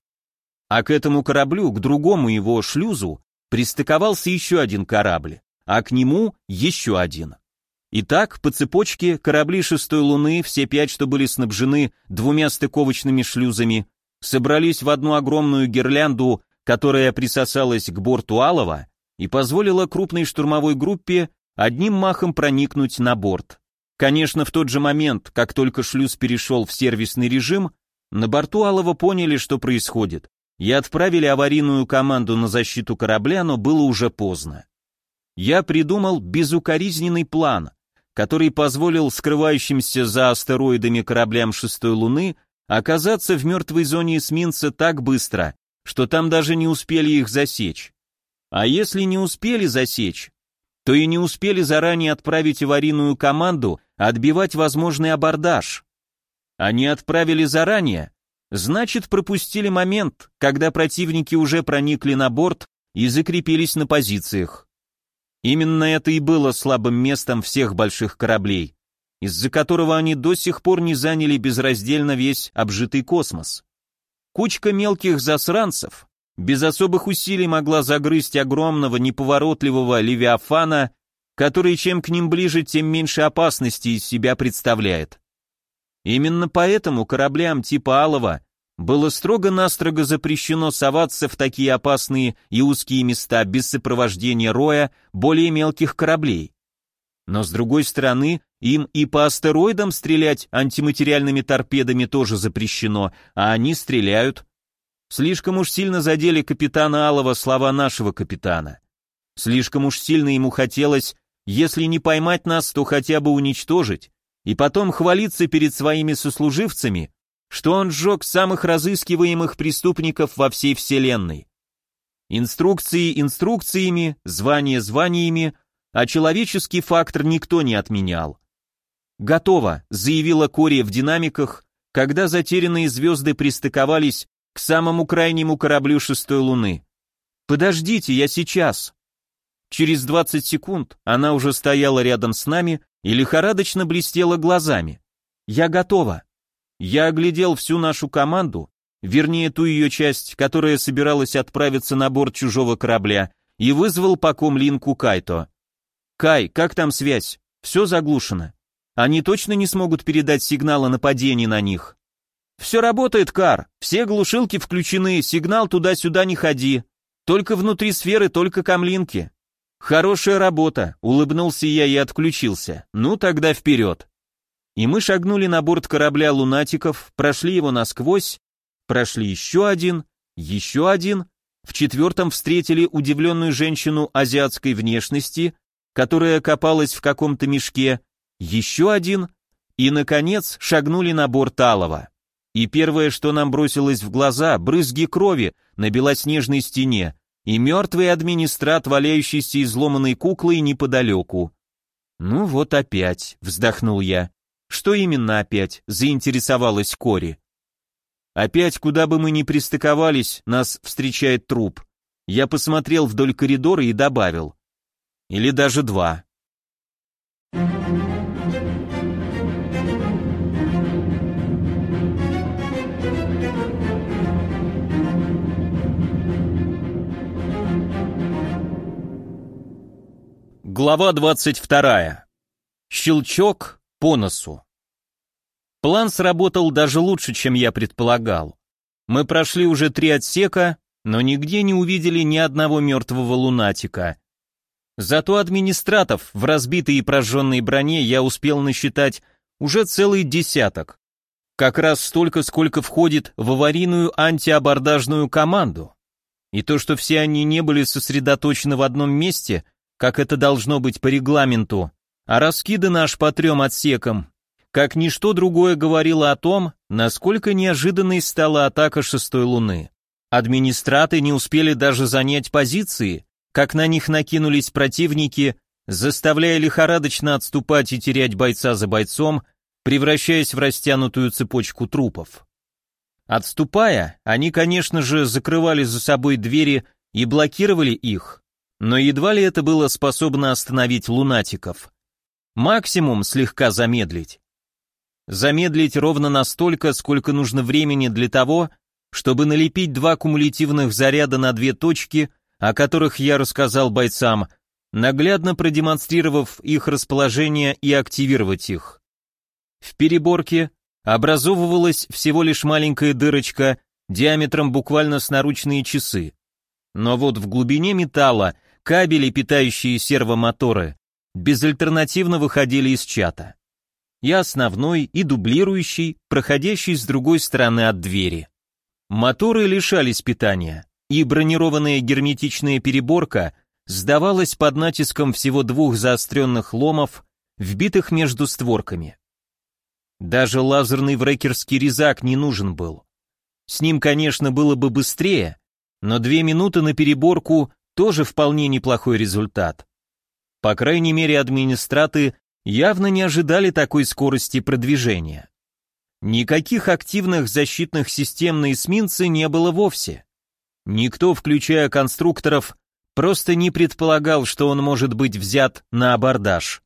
А к этому кораблю, к другому его шлюзу, пристыковался еще один корабль, а к нему еще один. Итак, по цепочке корабли шестой луны, все 5, что были снабжены двумя стыковочными шлюзами, собрались в одну огромную гирлянду, которая присосалась к борту Алова и позволила крупной штурмовой группе одним махом проникнуть на борт. Конечно, в тот же момент, как только шлюз перешел в сервисный режим, на борту Алова поняли, что происходит, и отправили аварийную команду на защиту корабля, но было уже поздно. Я придумал безукоризненный план, который позволил скрывающимся за астероидами кораблям шестой луны оказаться в мертвой зоне эсминца так быстро, что там даже не успели их засечь. А если не успели засечь, то и не успели заранее отправить аварийную команду отбивать возможный абордаж. Они отправили заранее, значит, пропустили момент, когда противники уже проникли на борт и закрепились на позициях. Именно это и было слабым местом всех больших кораблей, из-за которого они до сих пор не заняли безраздельно весь обжитый космос. Кучка мелких засранцев без особых усилий могла загрызть огромного неповоротливого левиафана, который чем к ним ближе, тем меньше опасности из себя представляет. Именно поэтому кораблям типа Алова было строго-настрого запрещено соваться в такие опасные и узкие места без сопровождения роя более мелких кораблей. Но с другой стороны, им и по астероидам стрелять антиматериальными торпедами тоже запрещено, а они стреляют. Слишком уж сильно задели капитана Алова слова нашего капитана. Слишком уж сильно ему хотелось, если не поймать нас, то хотя бы уничтожить, и потом хвалиться перед своими сослуживцами, что он сжег самых разыскиваемых преступников во всей вселенной. Инструкции инструкциями, звания званиями, а человеческий фактор никто не отменял. «Готово», — заявила Кори в динамиках, когда затерянные звезды пристыковались к самому крайнему кораблю шестой луны. «Подождите, я сейчас». Через 20 секунд она уже стояла рядом с нами и лихорадочно блестела глазами. «Я готова». Я оглядел всю нашу команду, вернее ту ее часть, которая собиралась отправиться на борт чужого корабля, и вызвал по комлинку Кайто. «Кай, как там связь? Все заглушено. Они точно не смогут передать сигнал о нападении на них?» «Все работает, Кар. Все глушилки включены, сигнал туда-сюда не ходи. Только внутри сферы, только комлинки». «Хорошая работа», — улыбнулся я и отключился. «Ну тогда вперед». И мы шагнули на борт корабля лунатиков, прошли его насквозь, прошли еще один, в четвертом встретили удивленную женщину азиатской внешности, которая копалась в каком-то мешке, еще один, и, наконец, шагнули на борт Алова. И первое, что нам бросилось в глаза, брызги крови на белоснежной стене и мертвый администрат, валяющийся изломанной куклой неподалеку. «Ну вот опять», — вздохнул я. «Что именно опять?» — заинтересовалась Кори. «Опять, куда бы мы ни пристыковались, нас встречает труп». Я посмотрел вдоль коридора и добавил. «Или даже два». Глава 22. Щелчок по носу. План сработал даже лучше, чем я предполагал. Мы прошли уже 3 отсека, но нигде не увидели ни одного мертвого лунатика. Зато администратов в разбитой и прожженной броне я успел насчитать уже целый десяток. Как раз столько, сколько входит в аварийную антиабордажную команду. И то, что все они не были сосредоточены в одном месте, как это должно быть по регламенту, а раскиданы аж по 3 отсекам, как ничто другое говорило о том, насколько неожиданной стала атака 6-й луны. Администраты не успели даже занять позиции, как на них накинулись противники, заставляя лихорадочно отступать и терять бойца за бойцом, превращаясь в растянутую цепочку трупов. Отступая, они, конечно же, закрывали за собой двери и блокировали их, но едва ли это было способно остановить лунатиков. Максимум слегка замедлить. Замедлить ровно настолько, сколько нужно времени для того, чтобы налепить 2 кумулятивных заряда на 2 точки, о которых я рассказал бойцам, наглядно продемонстрировав их расположение и активировать их. В переборке образовывалась всего лишь маленькая дырочка диаметром буквально с наручные часы. Но вот в глубине металла кабели, питающие сервомоторы, безальтернативно выходили из чата. И основной, и дублирующий, проходящий с другой стороны от двери. Моторы лишались питания, и бронированная герметичная переборка сдавалась под натиском всего 2 заостренных ломов, вбитых между створками. Даже лазерный врекерский резак не нужен был. С ним, конечно, было бы быстрее, но 2 минуты на переборку тоже вполне неплохой результат. По крайней мере, администраты явно не ожидали такой скорости продвижения. Никаких активных защитных систем на эсминце не было вовсе. Никто, включая конструкторов, просто не предполагал, что он может быть взят на абордаж.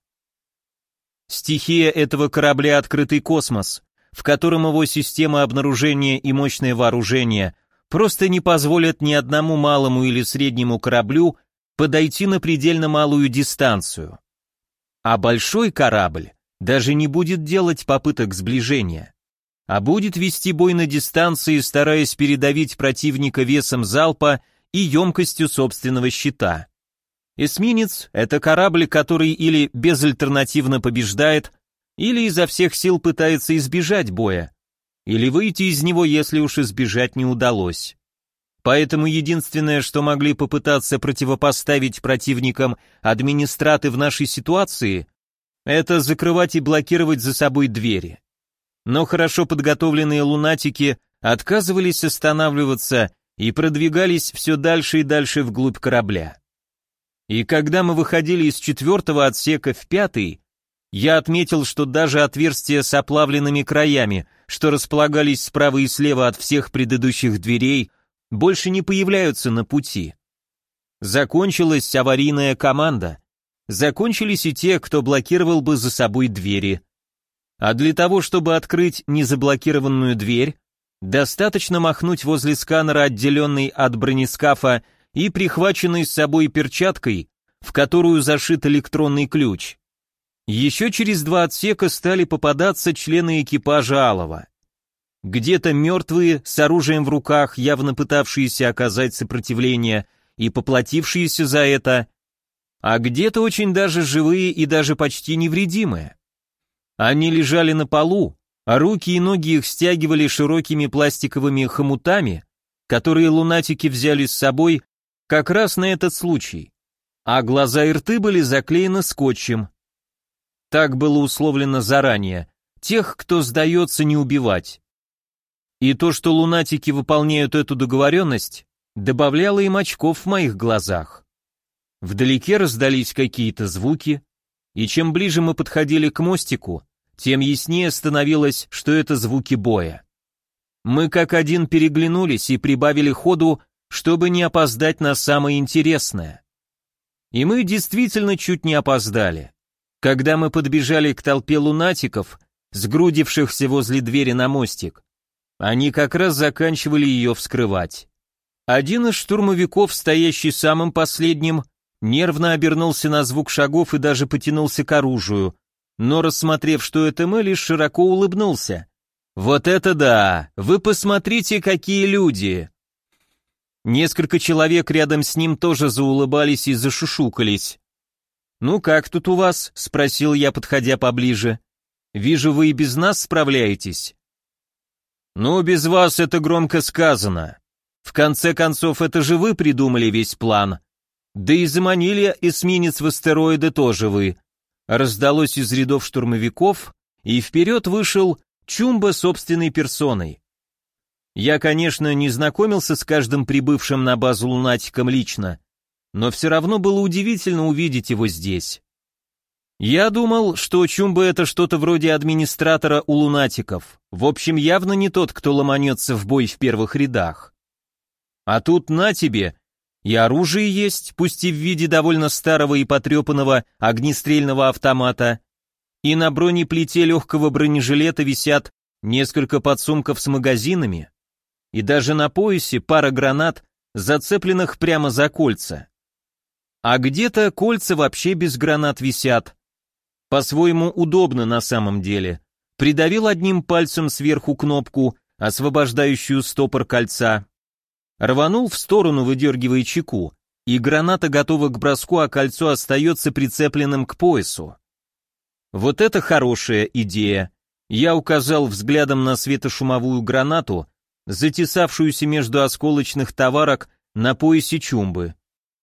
Стихия этого корабля — открытый космос, в котором его система обнаружения и мощное вооружение просто не позволят ни одному малому или среднему кораблю подойти на предельно малую дистанцию. А большой корабль даже не будет делать попыток сближения, а будет вести бой на дистанции, стараясь передавить противника весом залпа и емкостью собственного щита. Эсминец — это корабль, который или безальтернативно побеждает, или изо всех сил пытается избежать боя, или выйти из него, если уж избежать не удалось. Поэтому единственное, что могли попытаться противопоставить противникам администраты в нашей ситуации, это закрывать и блокировать за собой двери. Но хорошо подготовленные лунатики отказывались останавливаться и продвигались все дальше и дальше вглубь корабля. И когда мы выходили из 4-го отсека в 5-й, я отметил, что даже отверстия с оплавленными краями, что располагались справа и слева от всех предыдущих дверей, больше не появляются на пути. Закончилась аварийная команда, закончились и те, кто блокировал бы за собой двери. А для того, чтобы открыть незаблокированную дверь, достаточно махнуть возле сканера, отделенной от бронескафа и прихваченной с собой перчаткой, в которую зашит электронный ключ. Еще через 2 отсека стали попадаться члены экипажа Алова. Где-то мертвые, с оружием в руках, явно пытавшиеся оказать сопротивление и поплатившиеся за это, а где-то очень даже живые и даже почти невредимые. Они лежали на полу, а руки и ноги их стягивали широкими пластиковыми хомутами, которые лунатики взяли с собой как раз на этот случай, а глаза и рты были заклеены скотчем. Так было условлено заранее, тех, кто сдается, не убивать. И то, что лунатики выполняют эту договоренность, добавляло им очков в моих глазах. Вдалеке раздались какие-то звуки, и чем ближе мы подходили к мостику, тем яснее становилось, что это звуки боя. Мы как один переглянулись и прибавили ходу, чтобы не опоздать на самое интересное. И мы действительно чуть не опоздали. Когда мы подбежали к толпе лунатиков, сгрудившихся возле двери на мостик, они как раз заканчивали ее вскрывать. Один из штурмовиков, стоящий самым последним, нервно обернулся на звук шагов и даже потянулся к оружию, но, рассмотрев, что это мы, лишь широко улыбнулся. «Вот это да! Вы посмотрите, какие люди!» Несколько человек рядом с ним тоже заулыбались и зашушукались. «Ну как тут у вас?» — спросил я, подходя поближе. «Вижу, вы и без нас справляетесь». «Ну, без вас это громко сказано. В конце концов, это же вы придумали весь план. Да и заманили эсминец в астероиды тоже вы». Раздалось из рядов штурмовиков, и вперед вышел Чумба собственной персоной. Я, конечно, не знакомился с каждым прибывшим на базу лунатиком лично, но все равно было удивительно увидеть его здесь. Я думал, что Чумба это что-то вроде администратора у лунатиков, в общем, явно не тот, кто ломанется в бой в первых рядах. А тут на тебе, и оружие есть, пусть и в виде довольно старого и потрепанного огнестрельного автомата, и на бронеплите легкого бронежилета висят несколько подсумков с магазинами, и даже на поясе пара гранат, зацепленных прямо за кольца. А где-то кольца вообще без гранат висят. По-своему удобно на самом деле. Придавил одним пальцем сверху кнопку, освобождающую стопор кольца. Рванул в сторону, выдергивая чеку, и граната готова к броску, а кольцо остается прицепленным к поясу. Вот это хорошая идея. Я указал взглядом на светошумовую гранату, затесавшуюся между осколочных товарок на поясе Чумбы.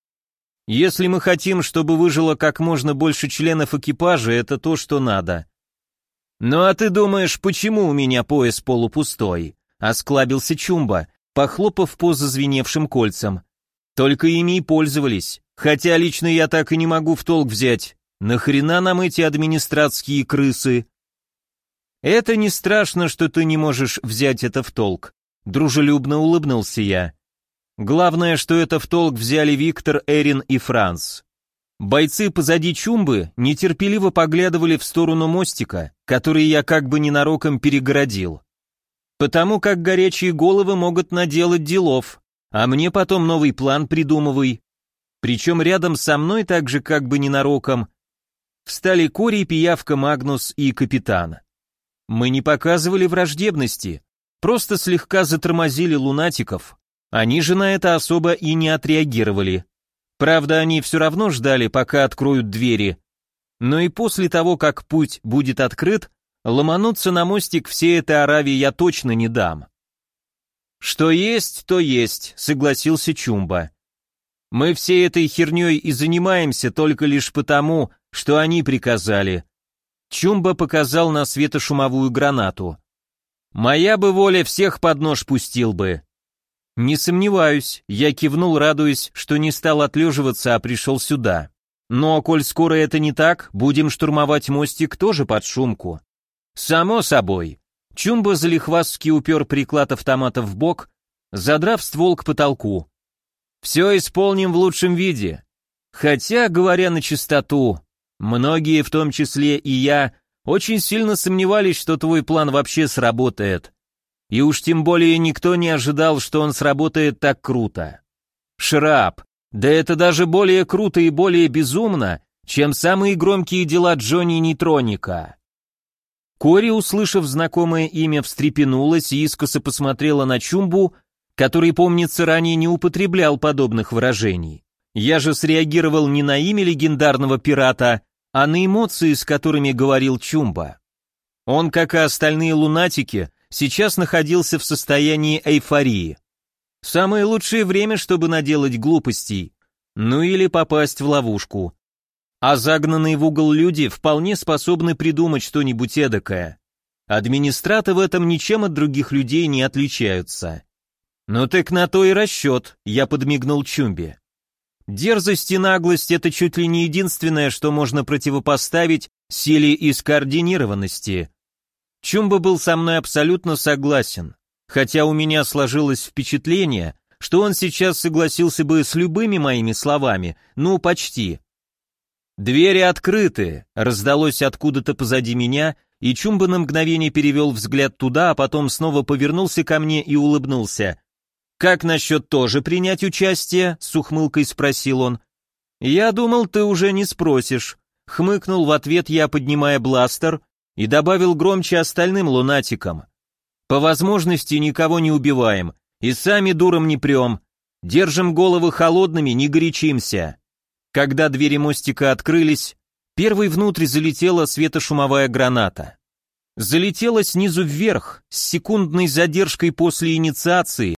Если мы хотим, чтобы выжило как можно больше членов экипажа, это то, что надо. Ну а ты думаешь, почему у меня пояс полупустой? Осклабился Чумба, похлопав по зазвеневшим кольцам. Только ими и пользовались, хотя лично я так и не могу в толк взять. Нахрена нам эти администратские крысы? Это не страшно, что ты не можешь взять это в толк. Дружелюбно улыбнулся я. Главное, что это в толк взяли Виктор, Эрин и Франц. Бойцы позади Чумбы нетерпеливо поглядывали в сторону мостика, который я как бы ненароком перегородил. Потому как горячие головы могут наделать делов, а мне потом новый план придумывай. Причем рядом со мной также как бы ненароком встали Кори, Пиявка, Магнус и Капитан. Мы не показывали враждебности, просто слегка затормозили лунатиков. Они же на это особо и не отреагировали. Правда, они все равно ждали, пока откроют двери. Но и после того, как путь будет открыт, ломануться на мостик всей этой Аравии я точно не дам. «Что есть, то есть», — согласился Чумба. «Мы всей этой херней и занимаемся только лишь потому, что они приказали». Чумба показал на светошумовую гранату. «Моя бы воля всех под нож пустил бы». «Не сомневаюсь», — я кивнул, радуясь, что не стал отлеживаться, а пришел сюда. «Но, коль скоро это не так, будем штурмовать мостик тоже под шумку». «Само собой». Чумба залихвастски упер приклад автомата в бок, задрав ствол к потолку. «Все исполним в лучшем виде. Хотя, говоря на чистоту, многие, в том числе и я, очень сильно сомневались, что твой план вообще сработает. И уж тем более никто не ожидал, что он сработает так круто. Шраб, да это даже более круто и более безумно, чем самые громкие дела Джонни Нейтроника». Кори, услышав знакомое имя, встрепенулась и искоса посмотрела на Чумбу, который, помнится, ранее не употреблял подобных выражений. Я же среагировал не на имя легендарного пирата, а на эмоции, с которыми говорил Чумба. Он, как и остальные лунатики, сейчас находился в состоянии эйфории. Самое лучшее время, чтобы наделать глупостей, ну или попасть в ловушку. А загнанные в угол люди вполне способны придумать что-нибудь эдакое. Администраты в этом ничем от других людей не отличаются. «Ну так на то и расчет», — я подмигнул Чумбе. Дерзость и наглость — это чуть ли не единственное, что можно противопоставить силе и скоординированности. Чумба был со мной абсолютно согласен, хотя у меня сложилось впечатление, что он сейчас согласился бы с любыми моими словами, ну почти. «Двери открыты», — раздалось откуда-то позади меня, и Чумба на мгновение перевел взгляд туда, а потом снова повернулся ко мне и улыбнулся. «Как насчет тоже принять участие?» — с ухмылкой спросил он. «Я думал, ты уже не спросишь», — хмыкнул в ответ я, поднимая бластер, и добавил громче остальным лунатикам. «По возможности никого не убиваем, и сами дуром не прем. Держим головы холодными, не горячимся. Когда двери мостика открылись, первой внутрь залетела светошумовая граната. Залетела снизу вверх, с секундной задержкой после инициации,